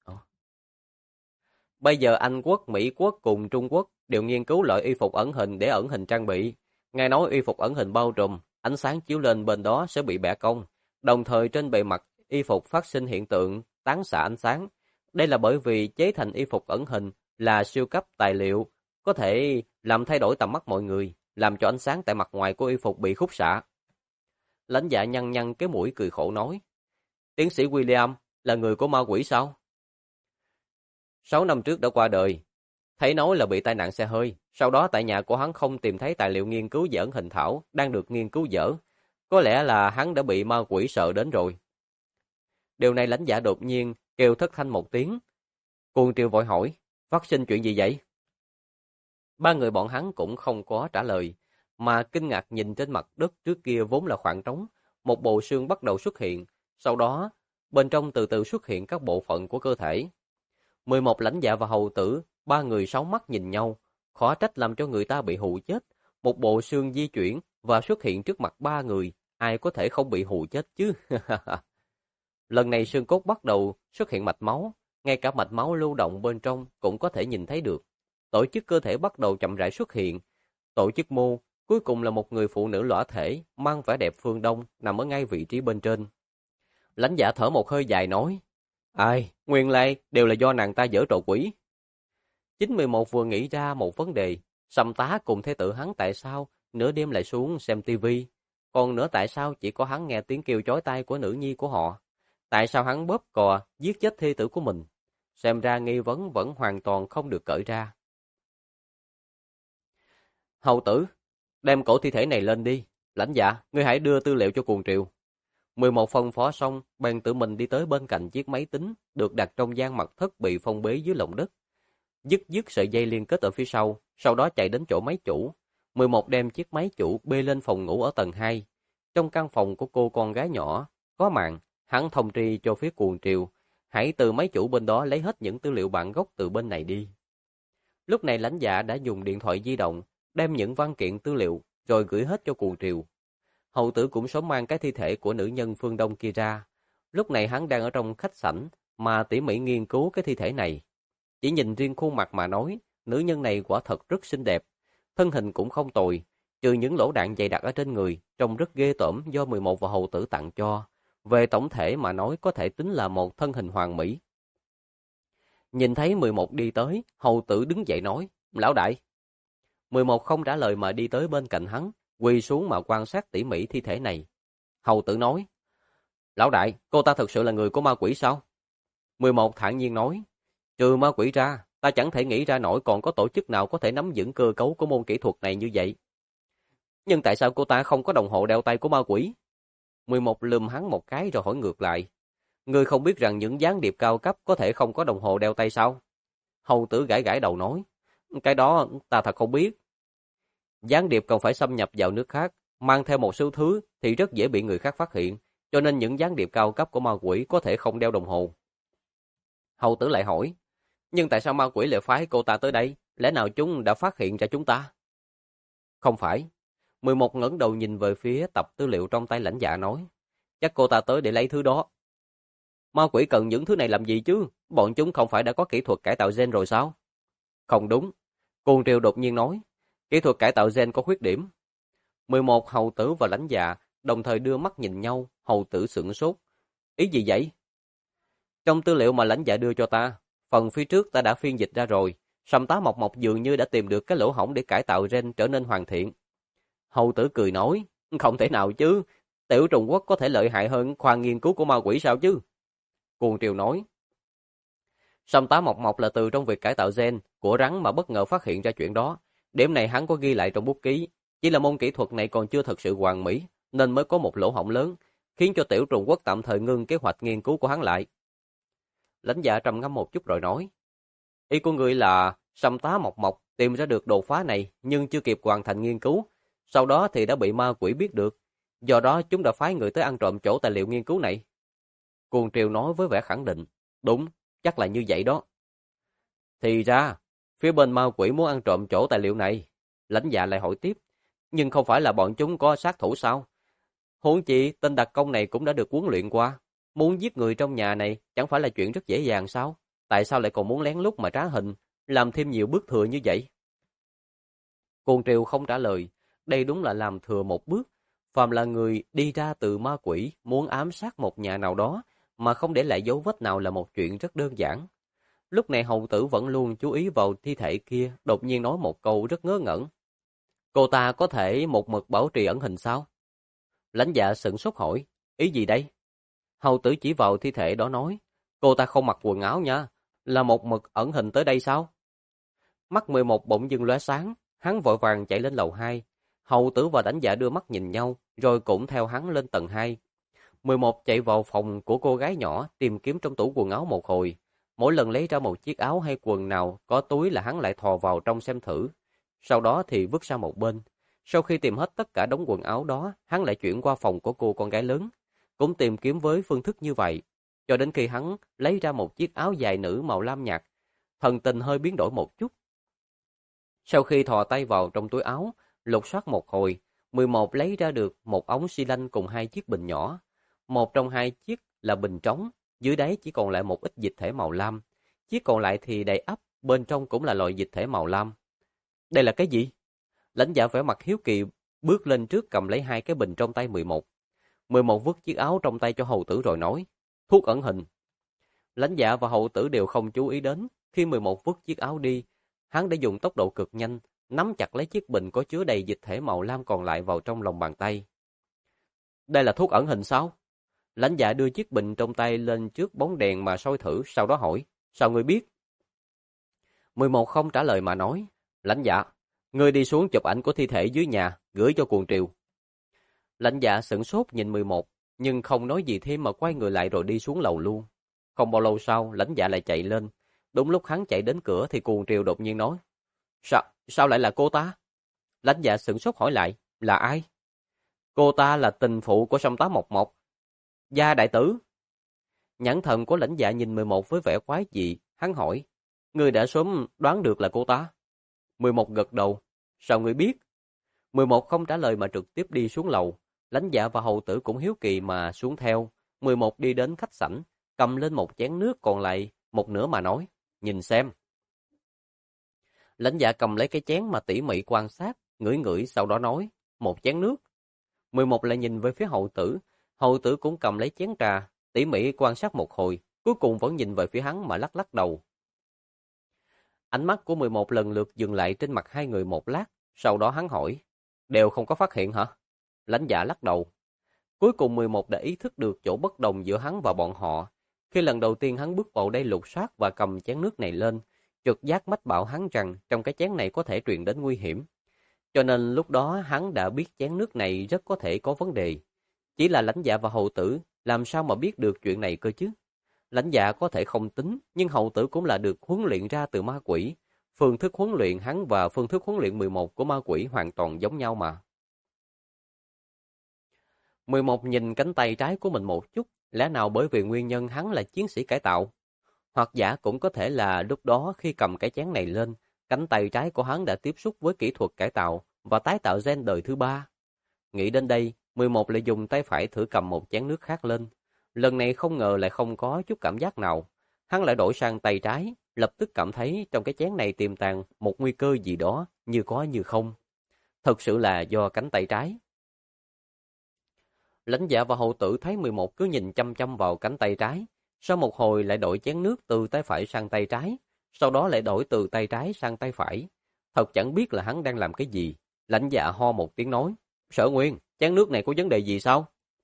Bây giờ Anh Quốc, Mỹ Quốc cùng Trung Quốc đều nghiên cứu loại y phục ẩn hình để ẩn hình trang bị. Nghe nói y phục ẩn hình bao trùm, ánh sáng chiếu lên bên đó sẽ bị bẻ cong. Đồng thời trên bề mặt y phục phát sinh hiện tượng tán xạ ánh sáng. Đây là bởi vì chế thành y phục ẩn hình là siêu cấp tài liệu, có thể làm thay đổi tầm mắt mọi người, làm cho ánh sáng tại mặt ngoài của y phục bị khúc xạ. Lãnh dạ nhăn nhăn cái mũi cười khổ nói, tiến sĩ William là người của ma quỷ sao? 6 năm trước đã qua đời, thấy nói là bị tai nạn xe hơi, sau đó tại nhà của hắn không tìm thấy tài liệu nghiên cứu về ẩn hình thảo đang được nghiên cứu dở. Có lẽ là hắn đã bị ma quỷ sợ đến rồi. Điều này lãnh dạ đột nhiên kêu thất thanh một tiếng. Cuồng Triều vội hỏi, phát sinh chuyện gì vậy? Ba người bọn hắn cũng không có trả lời, mà kinh ngạc nhìn trên mặt đất trước kia vốn là khoảng trống, một bộ xương bắt đầu xuất hiện, sau đó bên trong từ từ xuất hiện các bộ phận của cơ thể. 11 lãnh dạ và hầu tử, ba người sáu mắt nhìn nhau, khó trách làm cho người ta bị hù chết. Một bộ xương di chuyển và xuất hiện trước mặt ba người, ai có thể không bị hù chết chứ? Lần này xương cốt bắt đầu xuất hiện mạch máu, ngay cả mạch máu lưu động bên trong cũng có thể nhìn thấy được. Tổ chức cơ thể bắt đầu chậm rãi xuất hiện. Tổ chức mô, cuối cùng là một người phụ nữ lõa thể, mang vẻ đẹp phương Đông, nằm ở ngay vị trí bên trên. Lãnh dạ thở một hơi dài nói, ai, nguyên lai đều là do nàng ta giở trò quỷ. 911 vừa nghĩ ra một vấn đề, Sầm Tá cùng thế tử hắn tại sao nửa đêm lại xuống xem tivi, còn nữa tại sao chỉ có hắn nghe tiếng kêu chói tai của nữ nhi của họ, tại sao hắn bóp cò giết chết thê tử của mình, xem ra nghi vấn vẫn hoàn toàn không được cởi ra. Hầu tử, đem cổ thi thể này lên đi, lãnh dạ, ngươi hãy đưa tư liệu cho Cuồng Triều. 11 phân phó xong, bèn tự mình đi tới bên cạnh chiếc máy tính được đặt trong gian mật thất bị phong bế dưới lòng đất. Dứt sợi dây liên kết ở phía sau đó chạy đến chỗ máy chủ. 11 đem chiếc máy chủ bê lên phòng ngủ ở tầng 2. Trong căn phòng của cô con gái nhỏ, có mạng, hắn thông tri cho phía Cuồng Triều, hãy từ máy chủ bên đó lấy hết những tư liệu bản gốc từ bên này đi. Lúc này lãnh dạ đã dùng điện thoại di động, đem những văn kiện tư liệu, rồi gửi hết cho Cuồng Triều. Hầu tử cũng sớm mang cái thi thể của nữ nhân phương Đông kia ra. Lúc này hắn đang ở trong khách sảnh, mà tỉ mỉ nghiên cứu cái thi thể này. Chỉ nhìn riêng khuôn mặt mà nói, nữ nhân này quả thật rất xinh đẹp. Thân hình cũng không tồi, trừ những lỗ đạn dày đặc ở trên người, trông rất ghê tởm do 11 và hầu tử tặng cho. Về tổng thể mà nói có thể tính là một thân hình hoàn mỹ. Nhìn thấy 11 đi tới, hầu tử đứng dậy nói, lão đại. 11 không trả lời mà đi tới bên cạnh hắn, quỳ xuống mà quan sát tỉ mỉ thi thể này. Hầu tử nói, lão đại, cô ta thực sự là người của ma quỷ sao? 11 thản nhiên nói, trừ ma quỷ ra, ta chẳng thể nghĩ ra nổi còn có tổ chức nào có thể nắm vững cơ cấu của môn kỹ thuật này như vậy. Nhưng tại sao cô ta không có đồng hồ đeo tay của ma quỷ? 11 lườm hắn một cái rồi hỏi ngược lại, ngươi không biết rằng những gián điệp cao cấp có thể không có đồng hồ đeo tay sao? Hầu tử gãi gãi đầu nói, cái đó ta thật không biết. Gián điệp còn phải xâm nhập vào nước khác, mang theo một số thứ thì rất dễ bị người khác phát hiện. cho nên những gián điệp cao cấp của ma quỷ có thể không đeo đồng hồ. Hầu tử lại hỏi, nhưng tại sao ma quỷ lại phái cô ta tới đây? Lẽ nào chúng đã phát hiện ra chúng ta? Không phải. 11 ngẩng đầu nhìn về phía tập tư liệu trong tay lãnh dạ nói, chắc cô ta tới để lấy thứ đó. Ma quỷ cần những thứ này làm gì chứ? Bọn chúng không phải đã có kỹ thuật cải tạo gen rồi sao? Không đúng. Cuồng Triều đột nhiên nói, kỹ thuật cải tạo gen có khuyết điểm. 11 hầu tử và lãnh dạ đồng thời đưa mắt nhìn nhau, hầu tử sửng sốt. Ý gì vậy? Trong tư liệu mà lãnh dạ đưa cho ta, phần phía trước ta đã phiên dịch ra rồi, Sâm Tá Mộc Mộc dường như đã tìm được cái lỗ hổng để cải tạo gen trở nên hoàn thiện. Hầu tử cười nói, không thể nào chứ, tiểu trùng quốc có thể lợi hại hơn khoa nghiên cứu của ma quỷ sao chứ? Cuồng Triều nói, Sâm Tá Mộc Mộc là từ trong việc cải tạo gen của rắn mà bất ngờ phát hiện ra chuyện đó. Điểm này hắn có ghi lại trong bút ký, chỉ là môn kỹ thuật này còn chưa thật sự hoàn mỹ, nên mới có một lỗ hổng lớn, khiến cho tiểu trùng quốc tạm thời ngưng kế hoạch nghiên cứu của hắn lại. Lãnh dạ trầm ngâm một chút rồi nói, ý của ngươi là Sâm Tá Mộc Mộc tìm ra được đột phá này nhưng chưa kịp hoàn thành nghiên cứu, sau đó thì đã bị ma quỷ biết được, do đó chúng đã phái người tới ăn trộm chỗ tài liệu nghiên cứu này. Cuồng Triều nói với vẻ khẳng định, đúng, chắc là như vậy đó. Thì ra, phía bên ma quỷ muốn ăn trộm chỗ tài liệu này. Lãnh dạ lại hỏi tiếp, nhưng không phải là bọn chúng có sát thủ sao? Huống chi tên đặc công này cũng đã được huấn luyện qua. Muốn giết người trong nhà này chẳng phải là chuyện rất dễ dàng sao? Tại sao lại còn muốn lén lút mà trá hình, làm thêm nhiều bước thừa như vậy? Cuồng Triều không trả lời, đây đúng là làm thừa một bước. Phàm là người đi ra từ ma quỷ muốn ám sát một nhà nào đó mà không để lại dấu vết nào là một chuyện rất đơn giản. Lúc này hầu tử vẫn luôn chú ý vào thi thể kia, đột nhiên nói một câu rất ngớ ngẩn. Cô ta có thể một mực bảo trì ẩn hình sao? Lãnh dạ sửng sốt hỏi, ý gì đây? Hầu tử chỉ vào thi thể đó nói, cô ta không mặc quần áo nha, là một mực ẩn hình tới đây sao? Mắt 11 bỗng dưng lóe sáng, hắn vội vàng chạy lên lầu 2. Hầu tử và lãnh dạ đưa mắt nhìn nhau, rồi cũng theo hắn lên tầng 2. 11 chạy vào phòng của cô gái nhỏ tìm kiếm trong tủ quần áo một hồi. Mỗi lần lấy ra một chiếc áo hay quần nào có túi là hắn lại thò vào trong xem thử. Sau đó thì vứt sang một bên. Sau khi tìm hết tất cả đống quần áo đó, hắn lại chuyển qua phòng của cô con gái lớn. Cũng tìm kiếm với phương thức như vậy. Cho đến khi hắn lấy ra một chiếc áo dài nữ màu lam nhạt, thần tình hơi biến đổi một chút. Sau khi thò tay vào trong túi áo, lục soát một hồi, 11 lấy ra được một ống xi lanh cùng hai chiếc bình nhỏ. Một trong hai chiếc là bình trống, dưới đáy chỉ còn lại một ít dịch thể màu lam. Chiếc còn lại thì đầy ắp, bên trong cũng là loại dịch thể màu lam. Đây là cái gì? Lãnh dạ vẻ mặt hiếu kỳ, bước lên trước cầm lấy hai cái bình trong tay 11. 11 vứt chiếc áo trong tay cho hầu tử rồi nói, thuốc ẩn hình. Lãnh dạ và hầu tử đều không chú ý đến, khi 11 vứt chiếc áo đi, hắn đã dùng tốc độ cực nhanh, nắm chặt lấy chiếc bình có chứa đầy dịch thể màu lam còn lại vào trong lòng bàn tay. Đây là thuốc ẩn hình sao? Lãnh dạ đưa chiếc bình trong tay lên trước bóng đèn mà soi thử, sau đó hỏi, sao ngươi biết? 11 không trả lời mà nói, lãnh dạ, ngươi đi xuống chụp ảnh của thi thể dưới nhà, gửi cho Cuồng Triều. Lãnh dạ sửng sốt nhìn 11, nhưng không nói gì thêm mà quay người lại rồi đi xuống lầu luôn. Không bao lâu sau, lãnh dạ lại chạy lên. Đúng lúc hắn chạy đến cửa thì Cuồng Triều đột nhiên nói, sao lại là cô ta? Lãnh dạ sửng sốt hỏi lại, là ai? Cô ta là tình phụ của Sâm Tá Mộc Mộc, Gia đại tử. Nhãn thần của lãnh dạ nhìn 11 với vẻ quái dị, hắn hỏi, ngươi đã sớm đoán được là cô ta? 11 gật đầu, sao ngươi biết? 11 không trả lời mà trực tiếp đi xuống lầu, lãnh dạ và hầu tử cũng hiếu kỳ mà xuống theo. 11 đi đến khách sảnh, cầm lên một chén nước còn lại một nửa mà nói, nhìn xem. Lãnh dạ cầm lấy cái chén mà tỉ mỉ quan sát, ngửi ngửi sau đó nói, một chén nước. 11 lại nhìn về phía hầu tử cũng cầm lấy chén trà, tỉ mỉ quan sát một hồi, cuối cùng vẫn nhìn về phía hắn mà lắc lắc đầu. Ánh mắt của 11 lần lượt dừng lại trên mặt hai người một lát, sau đó hắn hỏi, đều không có phát hiện hả? Lãnh dạ lắc đầu. Cuối cùng 11 đã ý thức được chỗ bất đồng giữa hắn và bọn họ. Khi lần đầu tiên hắn bước vào đây lục soát và cầm chén nước này lên, trực giác mách bảo hắn rằng trong cái chén này có thể truyền đến nguy hiểm. Cho nên lúc đó hắn đã biết chén nước này rất có thể có vấn đề. Chỉ là lãnh dạ và hầu tử làm sao mà biết được chuyện này cơ chứ? Lãnh dạ có thể không tính, nhưng hầu tử cũng là được huấn luyện ra từ ma quỷ. Phương thức huấn luyện hắn và phương thức huấn luyện 11 của ma quỷ hoàn toàn giống nhau mà. 11 nhìn cánh tay trái của mình một chút, lẽ nào bởi vì nguyên nhân hắn là chiến sĩ cải tạo? Hoặc giả cũng có thể là lúc đó khi cầm cái chén này lên, cánh tay trái của hắn đã tiếp xúc với kỹ thuật cải tạo và tái tạo gen đời thứ 3. Nghĩ đến đây, 11 lại dùng tay phải thử cầm một chén nước khác lên. Lần này không ngờ lại không có chút cảm giác nào. Hắn lại đổi sang tay trái, lập tức cảm thấy trong cái chén này tiềm tàng một nguy cơ gì đó, như có như không. Thật sự là do cánh tay trái. Lãnh Dạ và hầu tử thấy 11 cứ nhìn chăm chăm vào cánh tay trái, sau một hồi lại đổi chén nước từ tay phải sang tay trái, sau đó lại đổi từ tay trái sang tay phải. Thật chẳng biết là hắn đang làm cái gì. Lãnh Dạ ho một tiếng nói, Sở Nguyên, chén nước này có vấn đề gì sao?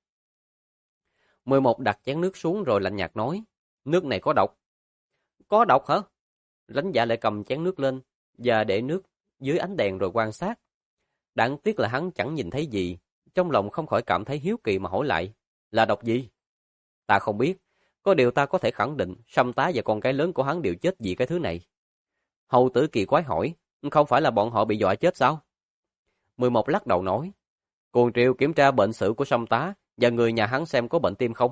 11 đặt chén nước xuống rồi lạnh nhạt nói, nước này có độc. Có độc hả? Lãnh Dạ lại cầm chén nước lên và để nước dưới ánh đèn rồi quan sát. Đáng tiếc là hắn chẳng nhìn thấy gì, trong lòng không khỏi cảm thấy hiếu kỳ mà hỏi lại, là độc gì? Ta không biết, có điều ta có thể khẳng định Sâm Tá và con gái lớn của hắn đều chết vì cái thứ này. Hầu tử kỳ quái hỏi, không phải là bọn họ bị dọa chết sao? 11 lắc đầu nói, Cuồng Triều kiểm tra bệnh sử của Sâm Tá và người nhà hắn xem có bệnh tim không.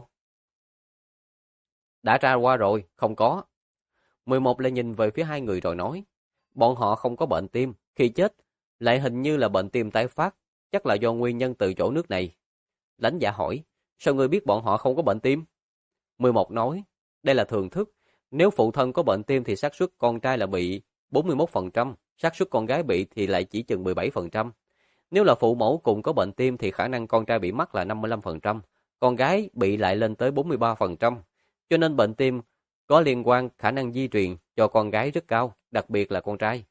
Đã tra qua rồi, không có. 11 lại nhìn về phía hai người rồi nói, bọn họ không có bệnh tim, khi chết lại hình như là bệnh tim tái phát, chắc là do nguyên nhân từ chỗ nước này. Lãnh Dạ hỏi, sao ngươi biết bọn họ không có bệnh tim? 11 nói, đây là thường thức, nếu phụ thân có bệnh tim thì xác suất con trai là bị 41%, xác suất con gái bị thì lại chỉ chừng 17%. Nếu là phụ mẫu cùng có bệnh tim thì khả năng con trai bị mắc là 55%, con gái bị lại lên tới 43%. Cho nên bệnh tim có liên quan khả năng di truyền cho con gái rất cao, đặc biệt là con trai.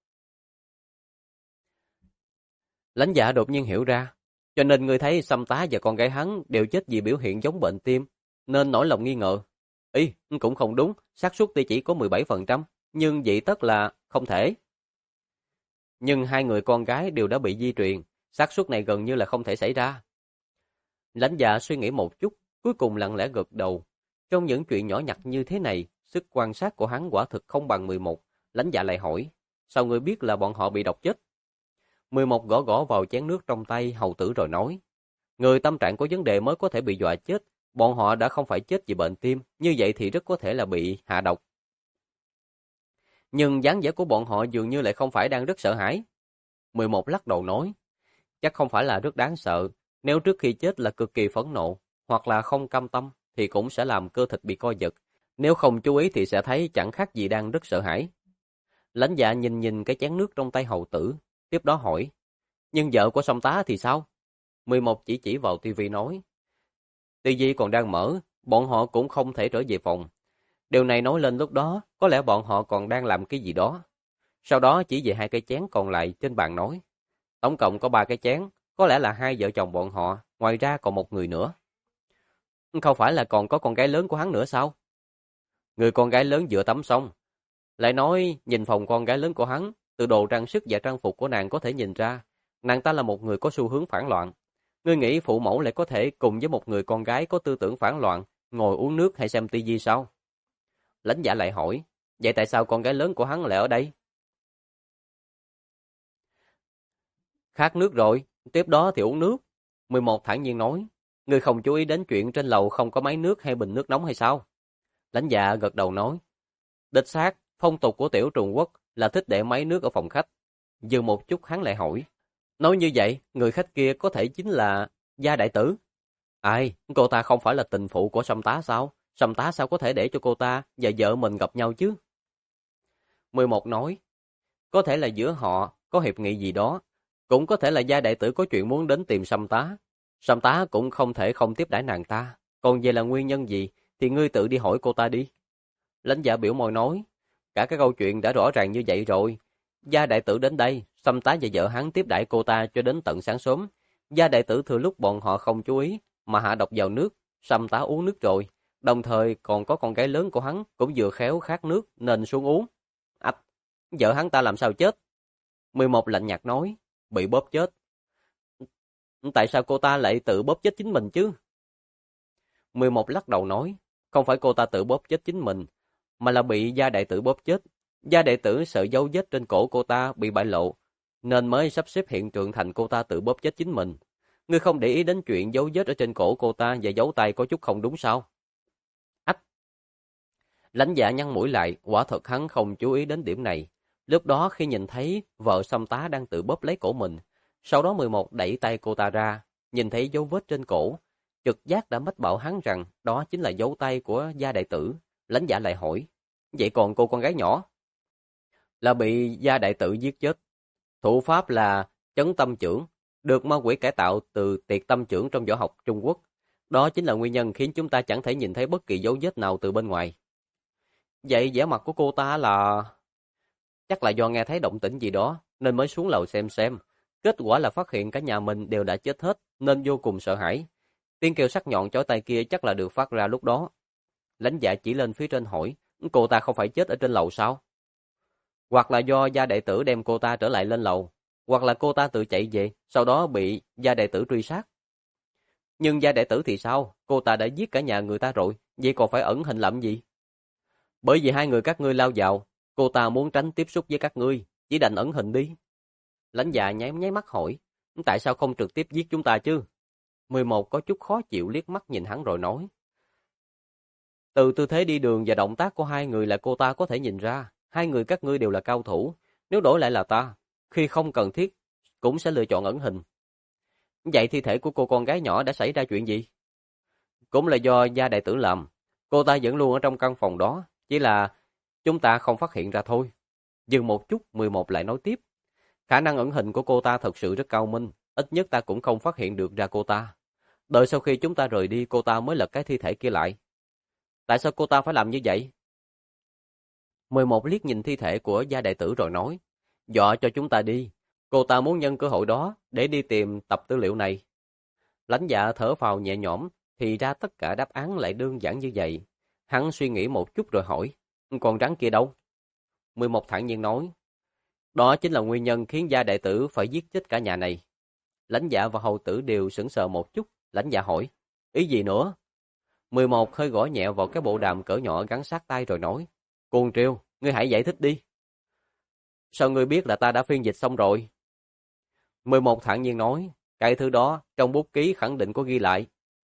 Lãnh Dạ đột nhiên hiểu ra, cho nên người thấy Sâm Tá và con gái hắn đều chết vì biểu hiện giống bệnh tim, nên nổi lòng nghi ngờ. Ý, cũng không đúng, xác suất tuy chỉ có 17%, nhưng vậy tất là không thể. Nhưng hai người con gái đều đã bị di truyền, xác suất này gần như là không thể xảy ra. Lãnh Dạ suy nghĩ một chút, cuối cùng lặng lẽ gật đầu. Trong những chuyện nhỏ nhặt như thế này, sức quan sát của hắn quả thực không bằng 11. Lãnh Dạ lại hỏi, sao ngươi biết là bọn họ bị độc chết? 11 gõ gõ vào chén nước trong tay hầu tử rồi nói, người tâm trạng có vấn đề mới có thể bị dọa chết, bọn họ đã không phải chết vì bệnh tim, như vậy thì rất có thể là bị hạ độc. Nhưng dáng vẻ của bọn họ dường như lại không phải đang rất sợ hãi. 11 lắc đầu nói, chắc không phải là rất đáng sợ, nếu trước khi chết là cực kỳ phẫn nộ, hoặc là không cam tâm, thì cũng sẽ làm cơ thịt bị co giật, nếu không chú ý thì sẽ thấy chẳng khác gì đang rất sợ hãi. Lãnh Dạ nhìn nhìn cái chén nước trong tay hầu tử, tiếp đó hỏi, nhưng vợ của Song Tá thì sao? 11 chỉ vào tivi nói, tivi còn đang mở, bọn họ cũng không thể trở về phòng. Điều này nói lên lúc đó, có lẽ bọn họ còn đang làm cái gì đó. Sau đó chỉ về hai cái chén còn lại trên bàn nói, tổng cộng có 3 cái chén, có lẽ là hai vợ chồng bọn họ, ngoài ra còn một người nữa. Không phải là còn có con gái lớn của hắn nữa sao? Người con gái lớn vừa tắm xong, lại nói nhìn phòng con gái lớn của hắn, từ đồ trang sức và trang phục của nàng có thể nhìn ra, nàng ta là một người có xu hướng phản loạn. Ngươi nghĩ phụ mẫu lại có thể cùng với một người con gái có tư tưởng phản loạn, ngồi uống nước hay xem tivi sao? Lãnh Dạ lại hỏi, vậy tại sao con gái lớn của hắn lại ở đây? Khát nước rồi, tiếp đó thì uống nước. 11 thản nhiên nói, ngươi không chú ý đến chuyện trên lầu không có máy nước hay bình nước nóng hay sao? Lãnh Dạ gật đầu nói, đích xác, phong tục của tiểu Trung Quốc là thích để máy nước ở phòng khách. Dừng một chút hắn lại hỏi, nói như vậy, người khách kia có thể chính là Gia đại tử. Ai, cô ta không phải là tình phụ của Song Tá sao? Song Tá sao có thể để cho cô ta và vợ mình gặp nhau chứ? 11 nói, có thể là giữa họ có hiệp nghị gì đó, cũng có thể là Gia đại tử có chuyện muốn đến tìm Song Tá. Song Tá cũng không thể không tiếp đãi nàng ta, còn về là nguyên nhân gì thì ngươi tự đi hỏi cô ta đi. Lãnh Dạ biểu môi nói, cả cái câu chuyện đã rõ ràng như vậy rồi. Gia đại tử đến đây, Song Tá và vợ hắn tiếp đãi cô ta cho đến tận sáng sớm. Gia đại tử thừa lúc bọn họ không chú ý mà hạ độc vào nước, Song Tá uống nước rồi. Đồng thời còn có con gái lớn của hắn cũng vừa khéo khát nước nên xuống uống. Ách, vợ hắn ta làm sao chết? 11 lạnh nhạt nói, bị bóp chết. Tại sao cô ta lại tự bóp chết chính mình chứ? 11 lắc đầu nói, không phải cô ta tự bóp chết chính mình, mà là bị Gia đại tử bóp chết. Gia đại tử sợ dấu vết trên cổ cô ta bị bại lộ, nên mới sắp xếp hiện trường thành cô ta tự bóp chết chính mình. Ngươi không để ý đến chuyện dấu vết ở trên cổ cô ta và dấu tay có chút không đúng sao? Ách! Lãnh Dạ nhăn mũi lại, quả thật hắn không chú ý đến điểm này. Lúc đó khi nhìn thấy vợ Sâm Tá đang tự bóp lấy cổ mình, sau đó 11 đẩy tay cô ta ra, nhìn thấy dấu vết trên cổ, trực giác đã mách bảo hắn rằng đó chính là dấu tay của gia đại tử. Lãnh Dạ lại hỏi, vậy còn cô con gái nhỏ? Là bị gia đại tử giết chết. Thủ pháp là chấn tâm chưởng, được ma quỷ cải tạo từ tiệt tâm chưởng trong võ học Trung Quốc. Đó chính là nguyên nhân khiến chúng ta chẳng thể nhìn thấy bất kỳ dấu vết nào từ bên ngoài. Vậy vẻ mặt của cô ta là... Chắc là do nghe thấy động tĩnh gì đó, nên mới xuống lầu xem. Kết quả là phát hiện cả nhà mình đều đã chết hết, nên vô cùng sợ hãi. Tiếng kêu sắc nhọn chói tai kia chắc là được phát ra lúc đó. Lãnh Dạ chỉ lên phía trên hỏi, cô ta không phải chết ở trên lầu sao? Hoặc là do gia đệ tử đem cô ta trở lại lên lầu, hoặc là cô ta tự chạy về, sau đó bị gia đệ tử truy sát. Nhưng gia đệ tử thì sao? Cô ta đã giết cả nhà người ta rồi, vậy còn phải ẩn hình làm gì? Bởi vì hai người các ngươi lao vào, cô ta muốn tránh tiếp xúc với các ngươi, chỉ đành ẩn hình đi. Lãnh Dạ nháy mắt hỏi, tại sao không trực tiếp giết chúng ta chứ? 11 có chút khó chịu liếc mắt nhìn hắn rồi nói. Từ tư thế đi đường và động tác của hai người là cô ta có thể nhìn ra, hai người các ngươi đều là cao thủ, nếu đổi lại là ta, khi không cần thiết, cũng sẽ lựa chọn ẩn hình. Vậy thi thể của cô con gái nhỏ đã xảy ra chuyện gì? Cũng là do gia đại tử làm, cô ta vẫn luôn ở trong căn phòng đó, chỉ là chúng ta không phát hiện ra thôi. Dừng một chút, 11 lại nói tiếp. Khả năng ẩn hình của cô ta thật sự rất cao minh, ít nhất ta cũng không phát hiện được ra cô ta. Đợi sau khi chúng ta rời đi, cô ta mới lật cái thi thể kia lại. Tại sao cô ta phải làm như vậy? 11 liếc nhìn thi thể của gia đại tử rồi nói, dọa cho chúng ta đi, cô ta muốn nhân cơ hội đó để đi tìm tập tư liệu này. Lãnh Dạ thở phào nhẹ nhõm, thì ra tất cả đáp án lại đơn giản như vậy. Hắn suy nghĩ một chút rồi hỏi, còn rắn kia đâu? 11 thản nhiên nói, đó chính là nguyên nhân khiến gia đại tử phải giết chết cả nhà này. Lãnh Dạ và hầu tử đều sững sờ một chút, Lãnh Dạ hỏi, ý gì nữa? 11 hơi gõ nhẹ vào cái bộ đàm cỡ nhỏ gắn sát tay rồi nói, Cuồng Triều, ngươi hãy giải thích đi. Sao ngươi biết là ta đã phiên dịch xong rồi? 11 thản nhiên nói, cái thứ đó trong bút ký khẳng định có ghi lại.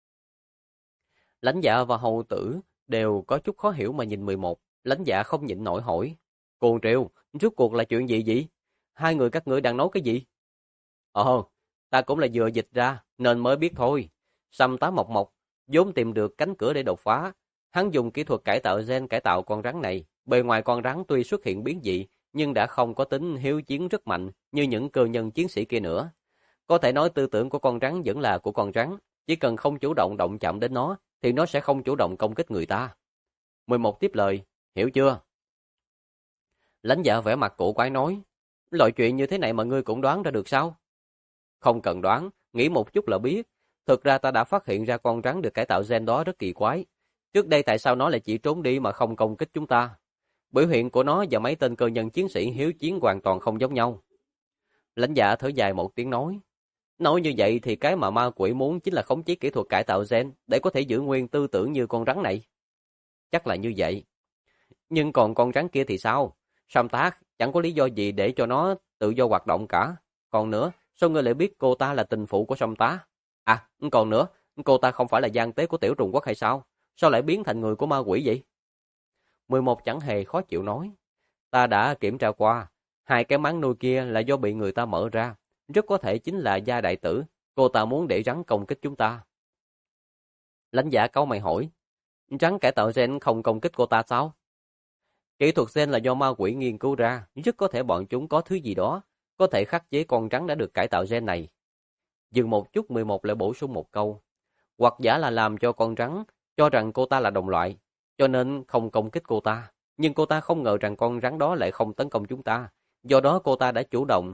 Lãnh Dạ và hầu tử đều có chút khó hiểu mà nhìn 11, Lãnh Dạ không nhịn nổi hỏi, Cuồng Triều, rốt cuộc là chuyện gì vậy? Hai người các ngươi đang nói cái gì? Ta cũng là vừa dịch ra nên mới biết thôi. Sâm Tá Mộc Mộc vốn tìm được cánh cửa để đột phá, hắn dùng kỹ thuật cải tạo gen cải tạo con rắn này. Bề ngoài con rắn tuy xuất hiện biến dị, nhưng đã không có tính hiếu chiến rất mạnh như những cơ nhân chiến sĩ kia nữa. Có thể nói tư tưởng của con rắn vẫn là của con rắn, chỉ cần không chủ động động chạm đến nó, thì nó sẽ không chủ động công kích người ta. 11 tiếp lời, hiểu chưa? Lãnh Dạ vẻ mặt cổ quái nói, loại chuyện như thế này mà ngươi cũng đoán ra được sao? Không cần đoán, nghĩ một chút là biết. Thực ra ta đã phát hiện ra con rắn được cải tạo gen đó rất kỳ quái. Trước đây tại sao nó lại chỉ trốn đi mà không công kích chúng ta? Biểu hiện của nó và mấy tên cơ nhân chiến sĩ hiếu chiến hoàn toàn không giống nhau. Lãnh Dạ thở dài một tiếng nói như vậy thì cái mà ma quỷ muốn chính là khống chế kỹ thuật cải tạo gen để có thể giữ nguyên tư tưởng như con rắn này. Chắc là như vậy. Nhưng còn con rắn kia thì sao? Sâm Tá chẳng có lý do gì để cho nó tự do hoạt động cả. Còn nữa, sao ngươi lại biết cô ta là tình phụ của Sâm Tá? À, còn nữa, cô ta không phải là gian tế của Tiểu Trùng Quốc hay sao? Sao lại biến thành người của ma quỷ vậy? 11 chẳng hề khó chịu nói. Ta đã kiểm tra qua, hai cái máng nuôi kia là do bị người ta mở ra. Rất có thể chính là gia đại tử. Cô ta muốn để rắn công kích chúng ta. Lãnh Dạ cau mày hỏi, rắn cải tạo gen không công kích cô ta sao? Kỹ thuật gen là do ma quỷ nghiên cứu ra, rất có thể bọn chúng có thứ gì đó, có thể khắc chế con rắn đã được cải tạo gen này. Dừng một chút 11 lại bổ sung một câu, hoặc giả là làm cho con rắn cho rằng cô ta là đồng loại, cho nên không công kích cô ta. Nhưng cô ta không ngờ rằng con rắn đó lại không tấn công chúng ta, do đó cô ta đã chủ động.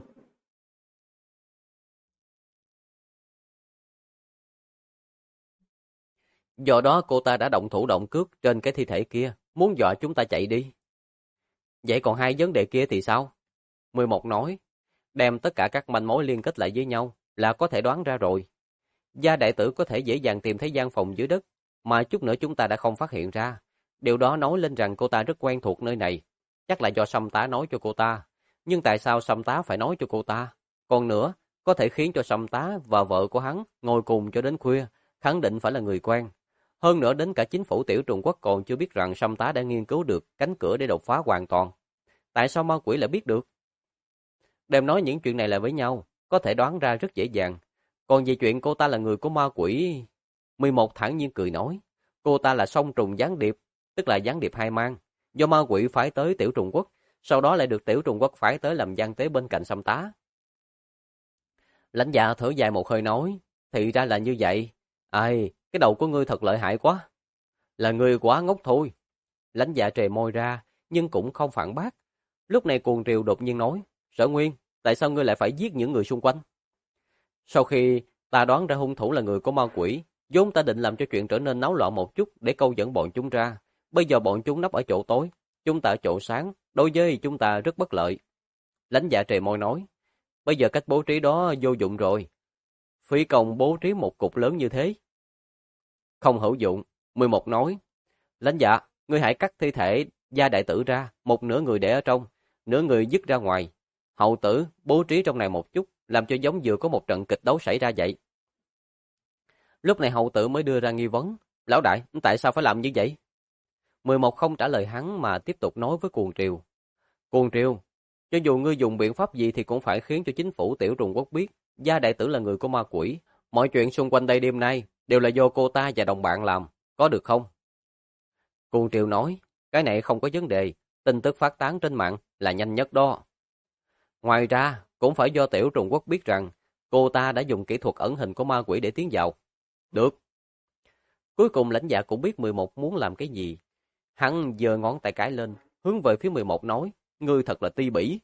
Do đó cô ta đã động thủ động cước trên cái thi thể kia, muốn dọa chúng ta chạy đi. Vậy còn hai vấn đề kia thì sao? 11 nói, đem tất cả các manh mối liên kết lại với nhau là có thể đoán ra rồi. Gia đại tử có thể dễ dàng tìm thấy gian phòng dưới đất, mà chút nữa chúng ta đã không phát hiện ra. Điều đó nói lên rằng cô ta rất quen thuộc nơi này. Chắc là do Sâm Tá nói cho cô ta. Nhưng tại sao Sâm Tá phải nói cho cô ta? Còn nữa, có thể khiến cho Sâm Tá và vợ của hắn ngồi cùng cho đến khuya, khẳng định phải là người quen. Hơn nữa đến cả chính phủ Tiểu Trung Quốc còn chưa biết rằng Sâm Tá đã nghiên cứu được cánh cửa để đột phá hoàn toàn. Tại sao ma quỷ lại biết được? Đem nói những chuyện này lại với nhau, có thể đoán ra rất dễ dàng. Còn về chuyện cô ta là người của ma quỷ, 11 thản nhiên cười nói, cô ta là song trùng gián điệp, tức là gián điệp hai mang, do ma quỷ phái tới Tiểu Trung Quốc, sau đó lại được Tiểu Trung Quốc phái tới làm gian tế bên cạnh Sâm Tá. Lãnh Dạ thở dài một hơi nói, thì ra là như vậy. Ai, cái đầu của ngươi thật lợi hại quá. Là ngươi quá ngốc thôi. Lãnh Dạ trề môi ra, nhưng cũng không phản bác. Lúc này Cuồng Triều đột nhiên nói, Sở Nguyên, tại sao ngươi lại phải giết những người xung quanh? Sau khi ta đoán ra hung thủ là người của ma quỷ, vốn ta định làm cho chuyện trở nên náo loạn một chút để câu dẫn bọn chúng ra. Bây giờ bọn chúng nấp ở chỗ tối, chúng ta ở chỗ sáng, đối với chúng ta rất bất lợi. Lãnh Dạ trề môi nói, bây giờ cách bố trí đó vô dụng rồi. Phí công bố trí một cục lớn như thế. Không hữu dụng, 11 nói. Lãnh Dạ, ngươi hãy cắt thi thể gia đại tử ra, một nửa người để ở trong, nửa người dứt ra ngoài. Hậu tử bố trí trong này một chút, làm cho giống vừa có một trận kịch đấu xảy ra vậy. Lúc này hậu tử mới đưa ra nghi vấn. Lão đại, tại sao phải làm như vậy? 11 không trả lời hắn mà tiếp tục nói với Cuồng Triều. Cuồng Triều, cho dù ngươi dùng biện pháp gì thì cũng phải khiến cho chính phủ Tiểu Trung Quốc biết gia đại tử là người của ma quỷ. Mọi chuyện xung quanh đây đêm nay đều là do cô ta và đồng bạn làm, có được không? Cuồng Triều nói, cái này không có vấn đề, tin tức phát tán trên mạng là nhanh nhất đó. Ngoài ra, cũng phải do Tiểu Trung Quốc biết rằng cô ta đã dùng kỹ thuật ẩn hình của ma quỷ để tiến vào. Được. Cuối cùng Lãnh Dạ cũng biết 11 muốn làm cái gì. Hắn giơ ngón tay cái lên, hướng về phía 11 nói, ngươi thật là ti bỉ.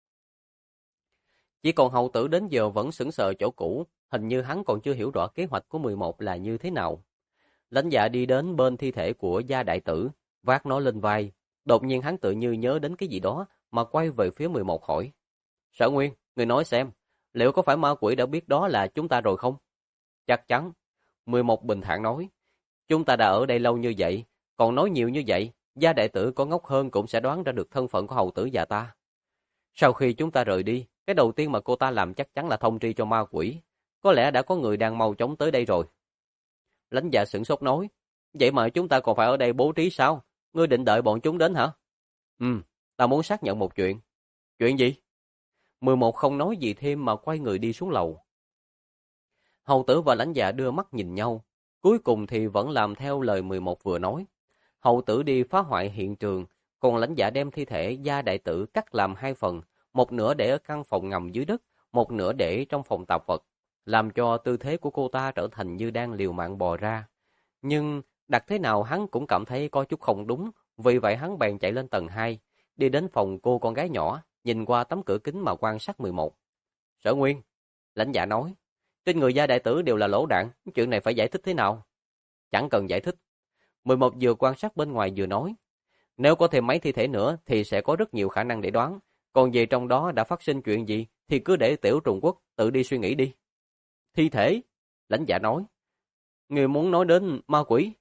Chỉ còn hậu tử đến giờ vẫn sững sờ chỗ cũ, hình như hắn còn chưa hiểu rõ kế hoạch của 11 là như thế nào. Lãnh Dạ đi đến bên thi thể của gia đại tử, vác nó lên vai. Đột nhiên hắn tự như nhớ đến cái gì đó mà quay về phía 11 hỏi. Sở Nguyên, người nói xem, liệu có phải ma quỷ đã biết đó là chúng ta rồi không? Chắc chắn. 11 bình thản nói. Chúng ta đã ở đây lâu như vậy, còn nói nhiều như vậy, gia đại tử có ngốc hơn cũng sẽ đoán ra được thân phận của hầu tử già ta. Sau khi chúng ta rời đi, cái đầu tiên mà cô ta làm chắc chắn là thông tri cho ma quỷ. Có lẽ đã có người đang mau chóng tới đây rồi. Lãnh Dạ sửng sốt nói, vậy mà chúng ta còn phải ở đây bố trí sao? Ngươi định đợi bọn chúng đến hả? Ta muốn xác nhận một chuyện. Chuyện gì? 11 không nói gì thêm mà quay người đi xuống lầu. Hầu tử và Lãnh Dạ đưa mắt nhìn nhau, cuối cùng thì vẫn làm theo lời 11 vừa nói. Hầu tử đi phá hoại hiện trường, còn Lãnh Dạ đem thi thể gia đại tử cắt làm hai phần, một nửa để ở căn phòng ngầm dưới đất, một nửa để trong phòng tạp vật, làm cho tư thế của cô ta trở thành như đang liều mạng bò ra. Nhưng đặt thế nào hắn cũng cảm thấy có chút không đúng, vì vậy hắn bèn chạy lên tầng 2, đi đến phòng cô con gái nhỏ, nhìn qua tấm cửa kính mà quan sát 11. Sở Nguyên, Lãnh Dạ nói, trên người gia đại tử đều là lỗ đạn, chuyện này phải giải thích thế nào? Chẳng cần giải thích. 11 vừa quan sát bên ngoài vừa nói, nếu có thêm mấy thi thể nữa thì sẽ có rất nhiều khả năng để đoán, còn về trong đó đã phát sinh chuyện gì thì cứ để Tiểu Trung Quốc tự đi suy nghĩ đi. Thi thể? Lãnh Dạ nói. Người muốn nói đến ma quỷ?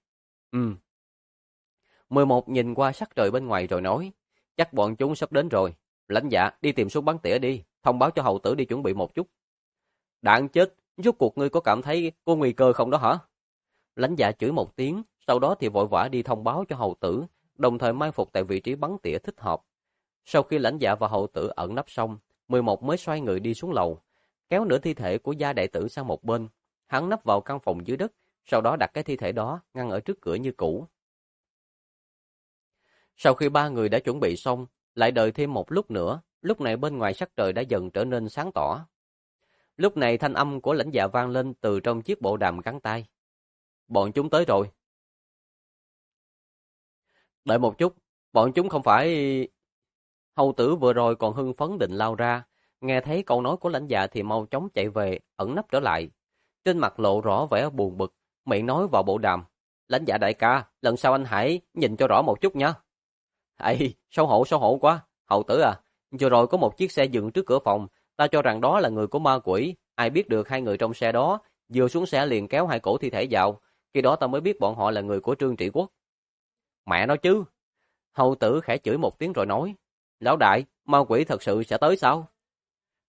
11 nhìn qua sắc trời bên ngoài rồi nói, chắc bọn chúng sắp đến rồi. Lãnh Dạ, đi tìm súng bắn tỉa đi, thông báo cho hầu tử đi chuẩn bị một chút. Đạn chết, rốt cuộc ngươi có cảm thấy có nguy cơ không đó hả? Lãnh Dạ chửi một tiếng, sau đó thì vội vã đi thông báo cho hầu tử, đồng thời mai phục tại vị trí bắn tỉa thích hợp. Sau khi Lãnh Dạ và hầu tử ẩn nấp xong, 11 mới xoay người đi xuống lầu, kéo nửa thi thể của gia đại tử sang một bên. Hắn nấp vào căn phòng dưới đất, sau đó đặt cái thi thể đó ngăn ở trước cửa như cũ. Sau khi ba người đã chuẩn bị xong, lại đợi thêm một lúc nữa, lúc này bên ngoài sắc trời đã dần trở nên sáng tỏ. Lúc này thanh âm của Lãnh Dạ vang lên từ trong chiếc bộ đàm gắn tai. Bọn chúng tới rồi. Đợi một chút, bọn chúng không phải... Hầu tử vừa rồi còn hưng phấn định lao ra, nghe thấy câu nói của Lãnh Dạ thì mau chóng chạy về, ẩn nấp trở lại. Trên mặt lộ rõ vẻ buồn bực, miệng nói vào bộ đàm. Lãnh Dạ đại ca, lần sau anh hãy nhìn cho rõ một chút nha. Ây, xấu hổ quá. Hầu tử à, vừa rồi có một chiếc xe dừng trước cửa phòng, ta cho rằng đó là người của ma quỷ. Ai biết được hai người trong xe đó, vừa xuống xe liền kéo hai cổ thi thể vào. Khi đó ta mới biết bọn họ là người của Trương Trị Quốc. Mẹ nói chứ. Hầu tử khẽ chửi một tiếng rồi nói. Lão đại, ma quỷ thật sự sẽ tới sao?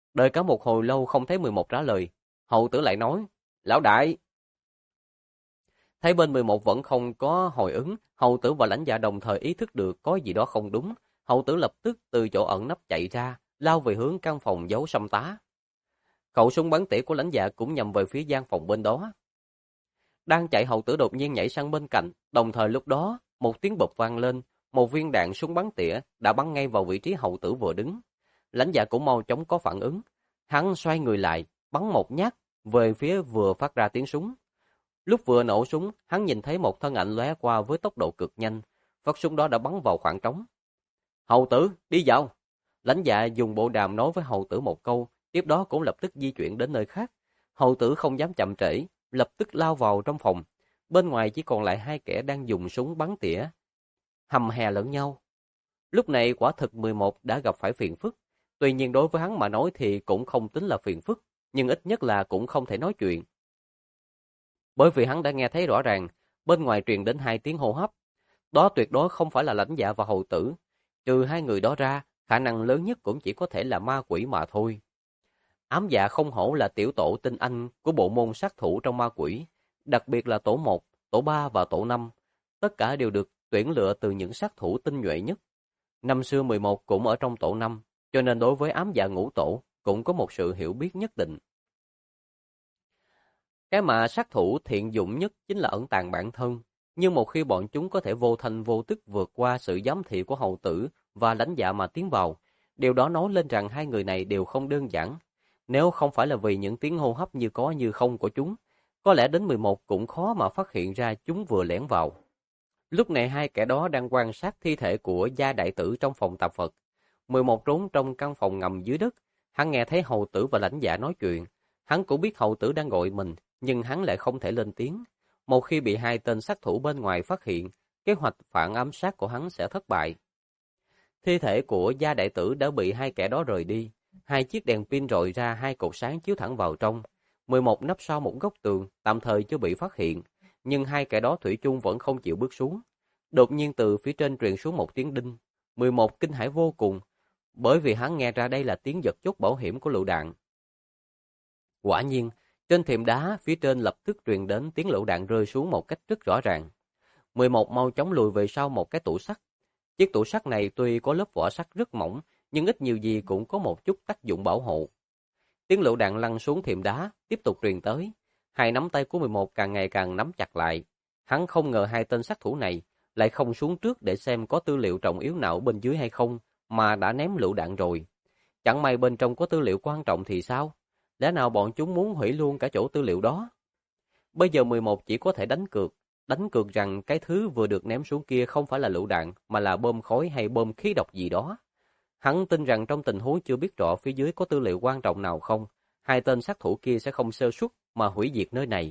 Đợi cả một hồi lâu không thấy 11 trả lời, hầu tử lại nói, lão đại. Thấy bên 11 vẫn không có hồi ứng, hầu tử và lãnh dạ đồng thời ý thức được có gì đó không đúng. Hầu tử lập tức từ chỗ ẩn nấp chạy ra, lao về hướng căn phòng giấu sâm tá. Khẩu súng bắn tỉa của lãnh dạ cũng nhằm về phía gian phòng bên đó. Đang chạy, hầu tử đột nhiên nhảy sang bên cạnh, đồng thời lúc đó, một tiếng bụp vang lên, một viên đạn súng bắn tỉa đã bắn ngay vào vị trí hầu tử vừa đứng. Lãnh dạ cũng mau chóng có phản ứng, hắn xoay người lại, bắn một nhát về phía vừa phát ra tiếng súng. Lúc vừa nổ súng, hắn nhìn thấy một thân ảnh lóe qua với tốc độ cực nhanh, phát súng đó đã bắn vào khoảng trống. Hầu tử, đi vào. Lãnh dạ dùng bộ đàm nói với hầu tử một câu, tiếp đó cũng lập tức di chuyển đến nơi khác. Hầu tử không dám chậm trễ, lập tức lao vào trong phòng. Bên ngoài chỉ còn lại hai kẻ đang dùng súng bắn tỉa, hầm hè lẫn nhau. Lúc này quả thực 11 đã gặp phải phiền phức. Tuy nhiên đối với hắn mà nói thì cũng không tính là phiền phức, nhưng ít nhất là cũng không thể nói chuyện. Bởi vì hắn đã nghe thấy rõ ràng, bên ngoài truyền đến hai tiếng hô hấp. Đó tuyệt đối không phải là lãnh dạ và hầu tử. Trừ hai người đó ra, khả năng lớn nhất cũng chỉ có thể là ma quỷ mà thôi. Ám dạ không hổ là tiểu tổ tinh anh của bộ môn sát thủ trong ma quỷ, đặc biệt là tổ 1, tổ 3 và tổ 5. Tất cả đều được tuyển lựa từ những sát thủ tinh nhuệ nhất. Năm xưa 11 cũng ở trong tổ 5, cho nên đối với ám dạ ngũ tổ cũng có một sự hiểu biết nhất định. Cái mà sát thủ thiện dụng nhất chính là ẩn tàng bản thân, nhưng một khi bọn chúng có thể vô thanh vô tức vượt qua sự giám thị của hầu tử và lãnh dạ mà tiến vào, điều đó nói lên rằng hai người này đều không đơn giản. Nếu không phải là vì những tiếng hô hấp như có như không của chúng, có lẽ đến 11 cũng khó mà phát hiện ra chúng vừa lẻn vào. Lúc này hai kẻ đó đang quan sát thi thể của gia đại tử trong phòng tạp vật. 11 trốn trong căn phòng ngầm dưới đất, hắn nghe thấy hầu tử và lãnh dạ nói chuyện. Hắn cũng biết hầu tử đang gọi mình, nhưng hắn lại không thể lên tiếng. Một khi bị hai tên sát thủ bên ngoài phát hiện, kế hoạch phản ám sát của hắn sẽ thất bại. Thi thể của gia đại tử đã bị hai kẻ đó rời đi. Hai chiếc đèn pin rọi ra hai cột sáng chiếu thẳng vào trong. 11 nấp sau một góc tường, tạm thời chưa bị phát hiện. Nhưng hai kẻ đó thủy chung vẫn không chịu bước xuống. Đột nhiên từ phía trên truyền xuống một tiếng đinh. 11 kinh hãi vô cùng, bởi vì hắn nghe ra đây là tiếng giật chốt bảo hiểm của lựu đạn. Quả nhiên, trên thềm đá phía trên lập tức truyền đến tiếng lựu đạn rơi xuống một cách rất rõ ràng. 11 mau chóng lùi về sau một cái tủ sắt. Chiếc tủ sắt này tuy có lớp vỏ sắt rất mỏng, nhưng ít nhiều gì cũng có một chút tác dụng bảo hộ. Tiếng lựu đạn lăn xuống thềm đá, tiếp tục truyền tới. Hai nắm tay của 11 càng ngày càng nắm chặt lại. Hắn không ngờ hai tên sát thủ này lại không xuống trước để xem có tư liệu trọng yếu nào bên dưới hay không, mà đã ném lựu đạn rồi. Chẳng may bên trong có tư liệu quan trọng thì sao? Lẽ nào bọn chúng muốn hủy luôn cả chỗ tư liệu đó? Bây giờ 11 chỉ có thể đánh cược rằng cái thứ vừa được ném xuống kia không phải là lựu đạn, mà là bom khói hay bom khí độc gì đó. Hắn tin rằng trong tình huống chưa biết rõ phía dưới có tư liệu quan trọng nào không, hai tên sát thủ kia sẽ không sơ suất mà hủy diệt nơi này.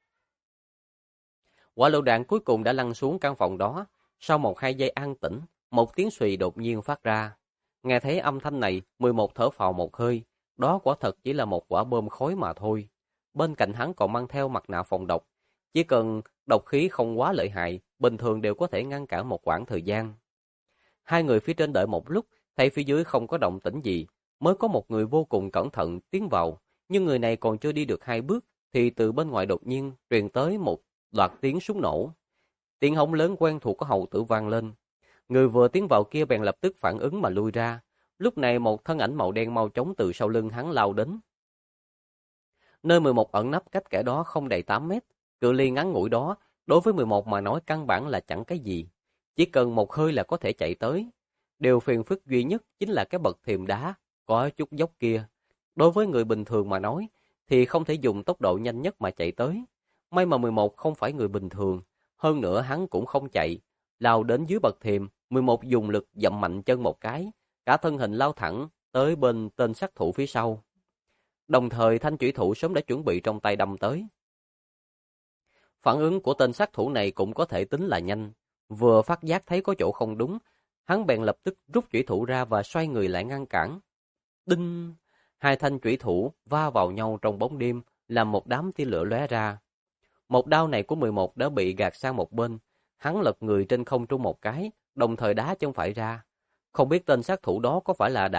Quả lựu đạn cuối cùng đã lăn xuống căn phòng đó. Sau 1-2 giây an tĩnh, một tiếng xùy đột nhiên phát ra. Nghe thấy âm thanh này, 11 thở phào một hơi. Đó quả thật chỉ là một quả bom khói mà thôi. Bên cạnh hắn còn mang theo mặt nạ phòng độc. Chỉ cần độc khí không quá lợi hại, bình thường đều có thể ngăn cản một quãng thời gian. Hai người phía trên đợi một lúc, thấy phía dưới không có động tĩnh gì, mới có một người vô cùng cẩn thận tiến vào. Nhưng người này còn chưa đi được 2 bước, thì từ bên ngoài đột nhiên truyền tới một loạt tiếng súng nổ. Tiếng hống lớn quen thuộc của hầu tử vang lên. Người vừa tiến vào kia bèn lập tức phản ứng mà lui ra. Lúc này một thân ảnh màu đen mau chóng từ sau lưng hắn lao đến. Nơi 11 ẩn nấp cách kẻ đó không đầy 8 mét. Cự ly ngắn ngủi đó, đối với 11 mà nói căn bản là chẳng cái gì. Chỉ cần một hơi là có thể chạy tới. Điều phiền phức duy nhất chính là cái bậc thềm đá, có chút dốc kia. Đối với người bình thường mà nói, thì không thể dùng tốc độ nhanh nhất mà chạy tới. May mà 11 không phải người bình thường. Hơn nữa hắn cũng không chạy. Lao đến dưới bậc thềm, 11 dùng lực dậm mạnh chân một cái. Cả thân hình lao thẳng tới bên tên sát thủ phía sau. Đồng thời thanh chủy thủ sớm đã chuẩn bị trong tay đâm tới. Phản ứng của tên sát thủ này cũng có thể tính là nhanh. Vừa phát giác thấy có chỗ không đúng, hắn bèn lập tức rút chủy thủ ra và xoay người lại ngăn cản. Đinh! Hai thanh chủy thủ va vào nhau trong bóng đêm, làm một đám tia lửa lóe ra. Một đao này của 11 đã bị gạt sang một bên. Hắn lật người trên không trung một cái, đồng thời đá chân phải ra. Không biết tên sát thủ đó có phải là đã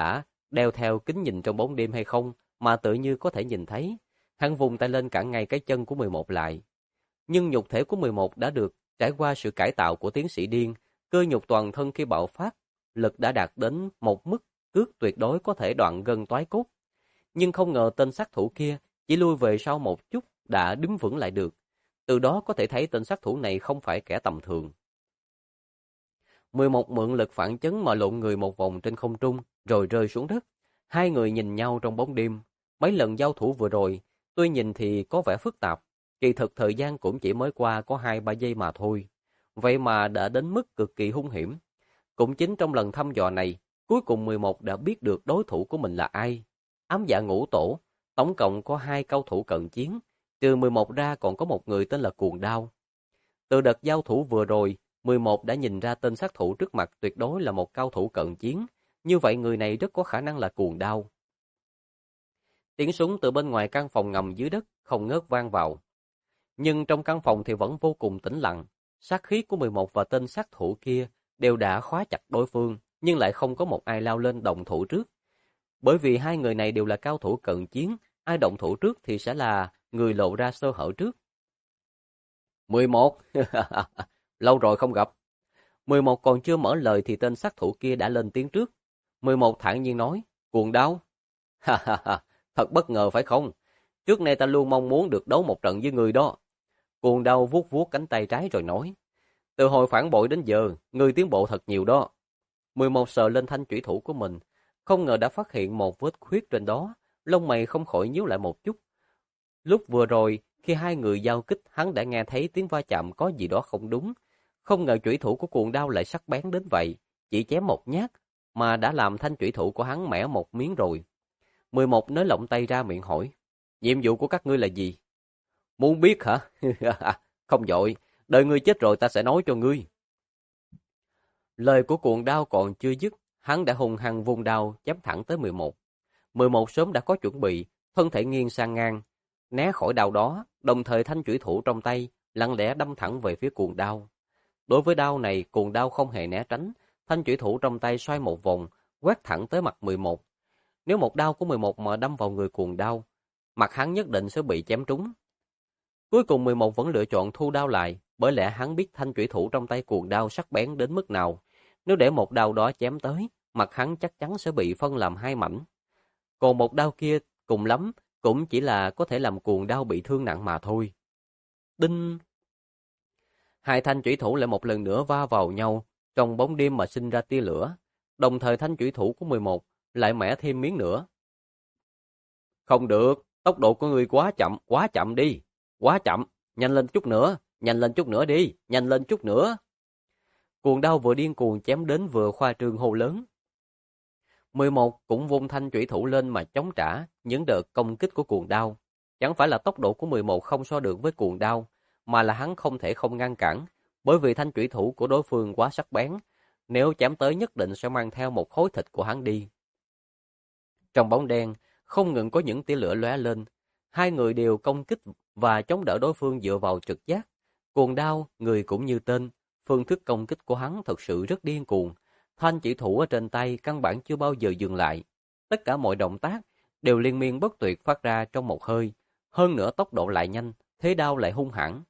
đeo theo kính nhìn trong bóng đêm hay không, mà tự như có thể nhìn thấy. Hắn vùng tay lên cản ngay cái chân của 11 lại. Nhưng nhục thể của 11 đã được trải qua sự cải tạo của tiến sĩ điên, cơ nhục toàn thân khi bạo phát, lực đã đạt đến một mức cước tuyệt đối có thể đoạn gân toái cốt. Nhưng không ngờ tên sát thủ kia chỉ lui về sau một chút đã đứng vững lại được. Từ đó có thể thấy tên sát thủ này không phải kẻ tầm thường. 11 mượn lực phản chấn mà lộn người một vòng trên không trung, rồi rơi xuống đất. Hai người nhìn nhau trong bóng đêm. Mấy lần giao thủ vừa rồi, tuy nhìn thì có vẻ phức tạp, kỳ thực thời gian cũng chỉ mới qua có 2-3 giây mà thôi. Vậy mà đã đến mức cực kỳ hung hiểm. Cũng chính trong lần thăm dò này, cuối cùng 11 đã biết được đối thủ của mình là ai. Ám dạ ngũ tổ, tổng cộng có 2 cao thủ cận chiến, trừ 11 ra còn có một người tên là Cuồng Đao. Từ đợt giao thủ vừa rồi, 11 đã nhìn ra tên sát thủ trước mặt tuyệt đối là một cao thủ cận chiến, như vậy người này rất có khả năng là Cuồng Đao. Tiếng súng từ bên ngoài căn phòng ngầm dưới đất không ngớt vang vào. Nhưng trong căn phòng thì vẫn vô cùng tĩnh lặng, sát khí của 11 và tên sát thủ kia đều đã khóa chặt đối phương, nhưng lại không có một ai lao lên động thủ trước. Bởi vì hai người này đều là cao thủ cận chiến, ai động thủ trước thì sẽ là người lộ ra sơ hở trước. 11, lâu rồi không gặp. 11 còn chưa mở lời thì tên sát thủ kia đã lên tiếng trước. 11 thản nhiên nói, Cuồng Đao. Thật bất ngờ phải không? Trước nay ta luôn mong muốn được đấu một trận với người đó. Cuồng Đao vuốt vuốt cánh tay trái rồi nói, từ hồi phản bội đến giờ, ngươi tiến bộ thật nhiều đó. 11 sờ lên thanh chủy thủ của mình, không ngờ đã phát hiện một vết khuyết trên đó, lông mày không khỏi nhíu lại một chút. Lúc vừa rồi, khi hai người giao kích, hắn đã nghe thấy tiếng va chạm có gì đó không đúng. Không ngờ chủy thủ của Cuồng Đao lại sắc bén đến vậy, chỉ chém một nhát, mà đã làm thanh chủy thủ của hắn mẻ một miếng rồi. 11 nới lỏng tay ra miệng hỏi, nhiệm vụ của các ngươi là gì? Muốn biết hả? Không vội, đợi ngươi chết rồi ta sẽ nói cho ngươi. Lời của Cuồng Đao còn chưa dứt, hắn đã hùng hăng vung đao chém thẳng tới 11. 11 sớm đã có chuẩn bị, thân thể nghiêng sang ngang, né khỏi đao đó, đồng thời thanh chủy thủ trong tay lặng lẽ đâm thẳng về phía Cuồng Đao. Đối với đao này, Cuồng Đao không hề né tránh, thanh chủy thủ trong tay xoay một vòng, quét thẳng tới mặt 11. Nếu một đao của 11 mà đâm vào người Cuồng Đao, mặt hắn nhất định sẽ bị chém trúng. Cuối cùng 11 vẫn lựa chọn thu đao lại, bởi lẽ hắn biết thanh chủy thủ trong tay Cuồng Đao sắc bén đến mức nào. Nếu để một đao đó chém tới, mặt hắn chắc chắn sẽ bị phân làm hai mảnh. Còn một đao kia, cùng lắm, cũng chỉ là có thể làm Cuồng Đao bị thương nặng mà thôi. Đinh! Hai thanh chủy thủ lại một lần nữa va vào nhau, trong bóng đêm mà sinh ra tia lửa. Đồng thời thanh chủy thủ của 11 lại mẻ thêm miếng nữa. Không được, tốc độ của ngươi quá chậm đi. Quá chậm, nhanh lên chút nữa đi, nhanh lên chút nữa. Cuồng Đao vừa điên cuồng chém đến vừa khoa trương hô lớn. 11 cũng vung thanh chủy thủ lên mà chống trả những đợt công kích của Cuồng Đao. Chẳng phải là tốc độ của 11 không so được với Cuồng Đao, mà là hắn không thể không ngăn cản, bởi vì thanh chủy thủ của đối phương quá sắc bén, nếu chém tới nhất định sẽ mang theo một khối thịt của hắn đi. Trong bóng đen, không ngừng có những tia lửa lóe lên, hai người đều công kích và chống đỡ đối phương dựa vào trực giác. Cuồng Đao, người cũng như tên, phương thức công kích của hắn thật sự rất điên cuồng. Thanh chỉ thủ ở trên tay căn bản chưa bao giờ dừng lại. Tất cả mọi động tác đều liên miên bất tuyệt phát ra trong một hơi. Hơn nữa tốc độ lại nhanh, thế đao lại hung hãn.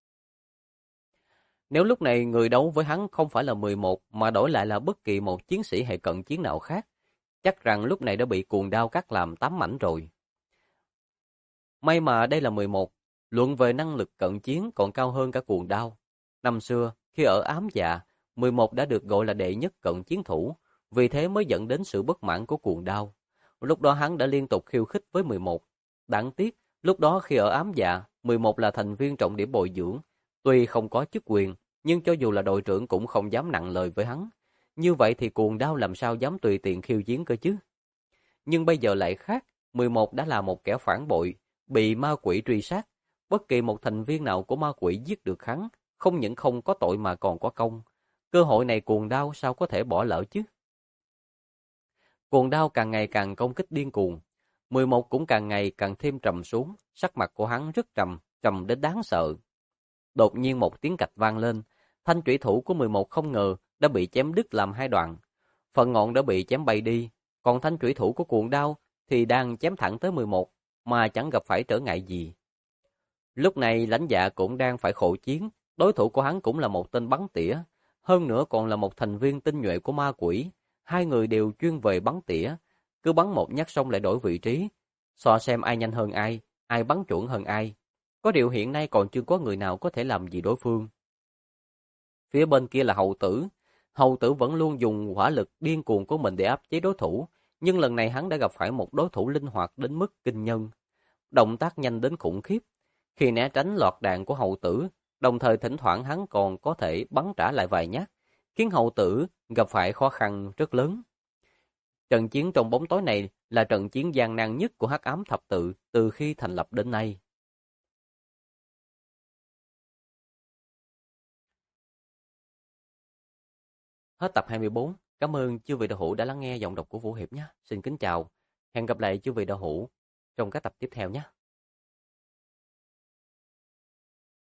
Nếu lúc này người đấu với hắn không phải là 11 mà đổi lại là bất kỳ một chiến sĩ hệ cận chiến nào khác, chắc rằng lúc này đã bị Cuồng Đao cắt làm 8 mảnh rồi. May mà đây là 11, luận về năng lực cận chiến còn cao hơn cả Cuồng Đao. Năm xưa, khi ở Ám Dạ, 11 đã được gọi là đệ nhất cận chiến thủ, vì thế mới dẫn đến sự bất mãn của Cuồng Đao. Lúc đó hắn đã liên tục khiêu khích với 11. Đáng tiếc, lúc đó khi ở Ám Dạ, 11 là thành viên trọng điểm bồi dưỡng. Tuy không có chức quyền, nhưng cho dù là đội trưởng cũng không dám nặng lời với hắn. Như vậy thì Cuồng Đao làm sao dám tùy tiện khiêu chiến cơ chứ? Nhưng bây giờ lại khác, 11 đã là một kẻ phản bội, bị ma quỷ truy sát. Bất kỳ một thành viên nào của ma quỷ giết được hắn, không những không có tội mà còn có công. Cơ hội này Cuồng Đao sao có thể bỏ lỡ chứ? Cuồng Đao càng ngày càng công kích điên cuồng. 11 cũng càng ngày càng thêm trầm xuống, sắc mặt của hắn rất trầm đến đáng sợ. Đột nhiên một tiếng cạch vang lên, thanh chủy thủ của 11 không ngờ đã bị chém đứt làm hai đoạn. Phần ngọn đã bị chém bay đi, Còn thanh chủy thủ của cuồng đao thì đang chém thẳng tới 11 mà chẳng gặp phải trở ngại gì. Lúc này Lãnh Dạ cũng đang phải khổ chiến, đối thủ của hắn cũng là một tên bắn tỉa, hơn nữa còn là một thành viên tinh nhuệ của ma quỷ. Hai người đều chuyên về bắn tỉa, cứ bắn một nhát xong lại đổi vị trí, so xem ai nhanh hơn ai bắn chuẩn hơn ai. Có điều hiện nay còn chưa có người nào có thể làm gì đối phương. Phía bên kia là Hầu Tử. Hầu Tử vẫn luôn dùng hỏa lực điên cuồng của mình để áp chế đối thủ, nhưng lần này hắn đã gặp phải một đối thủ linh hoạt đến mức kinh nhân. Động tác nhanh đến khủng khiếp. Khi né tránh loạt đạn của Hầu Tử, đồng thời thỉnh thoảng hắn còn có thể bắn trả lại vài nhát, khiến Hầu Tử gặp phải khó khăn rất lớn. Trận chiến trong bóng tối này là trận chiến gian nan nhất của Hắc Ám Thập Tự từ khi thành lập đến nay. Hết tập 24. Cảm ơn chư vị đạo hữu đã lắng nghe giọng đọc của Vũ Hiệp nhé. Xin kính chào. Hẹn gặp lại chư vị đạo hữu trong các tập tiếp theo nhé.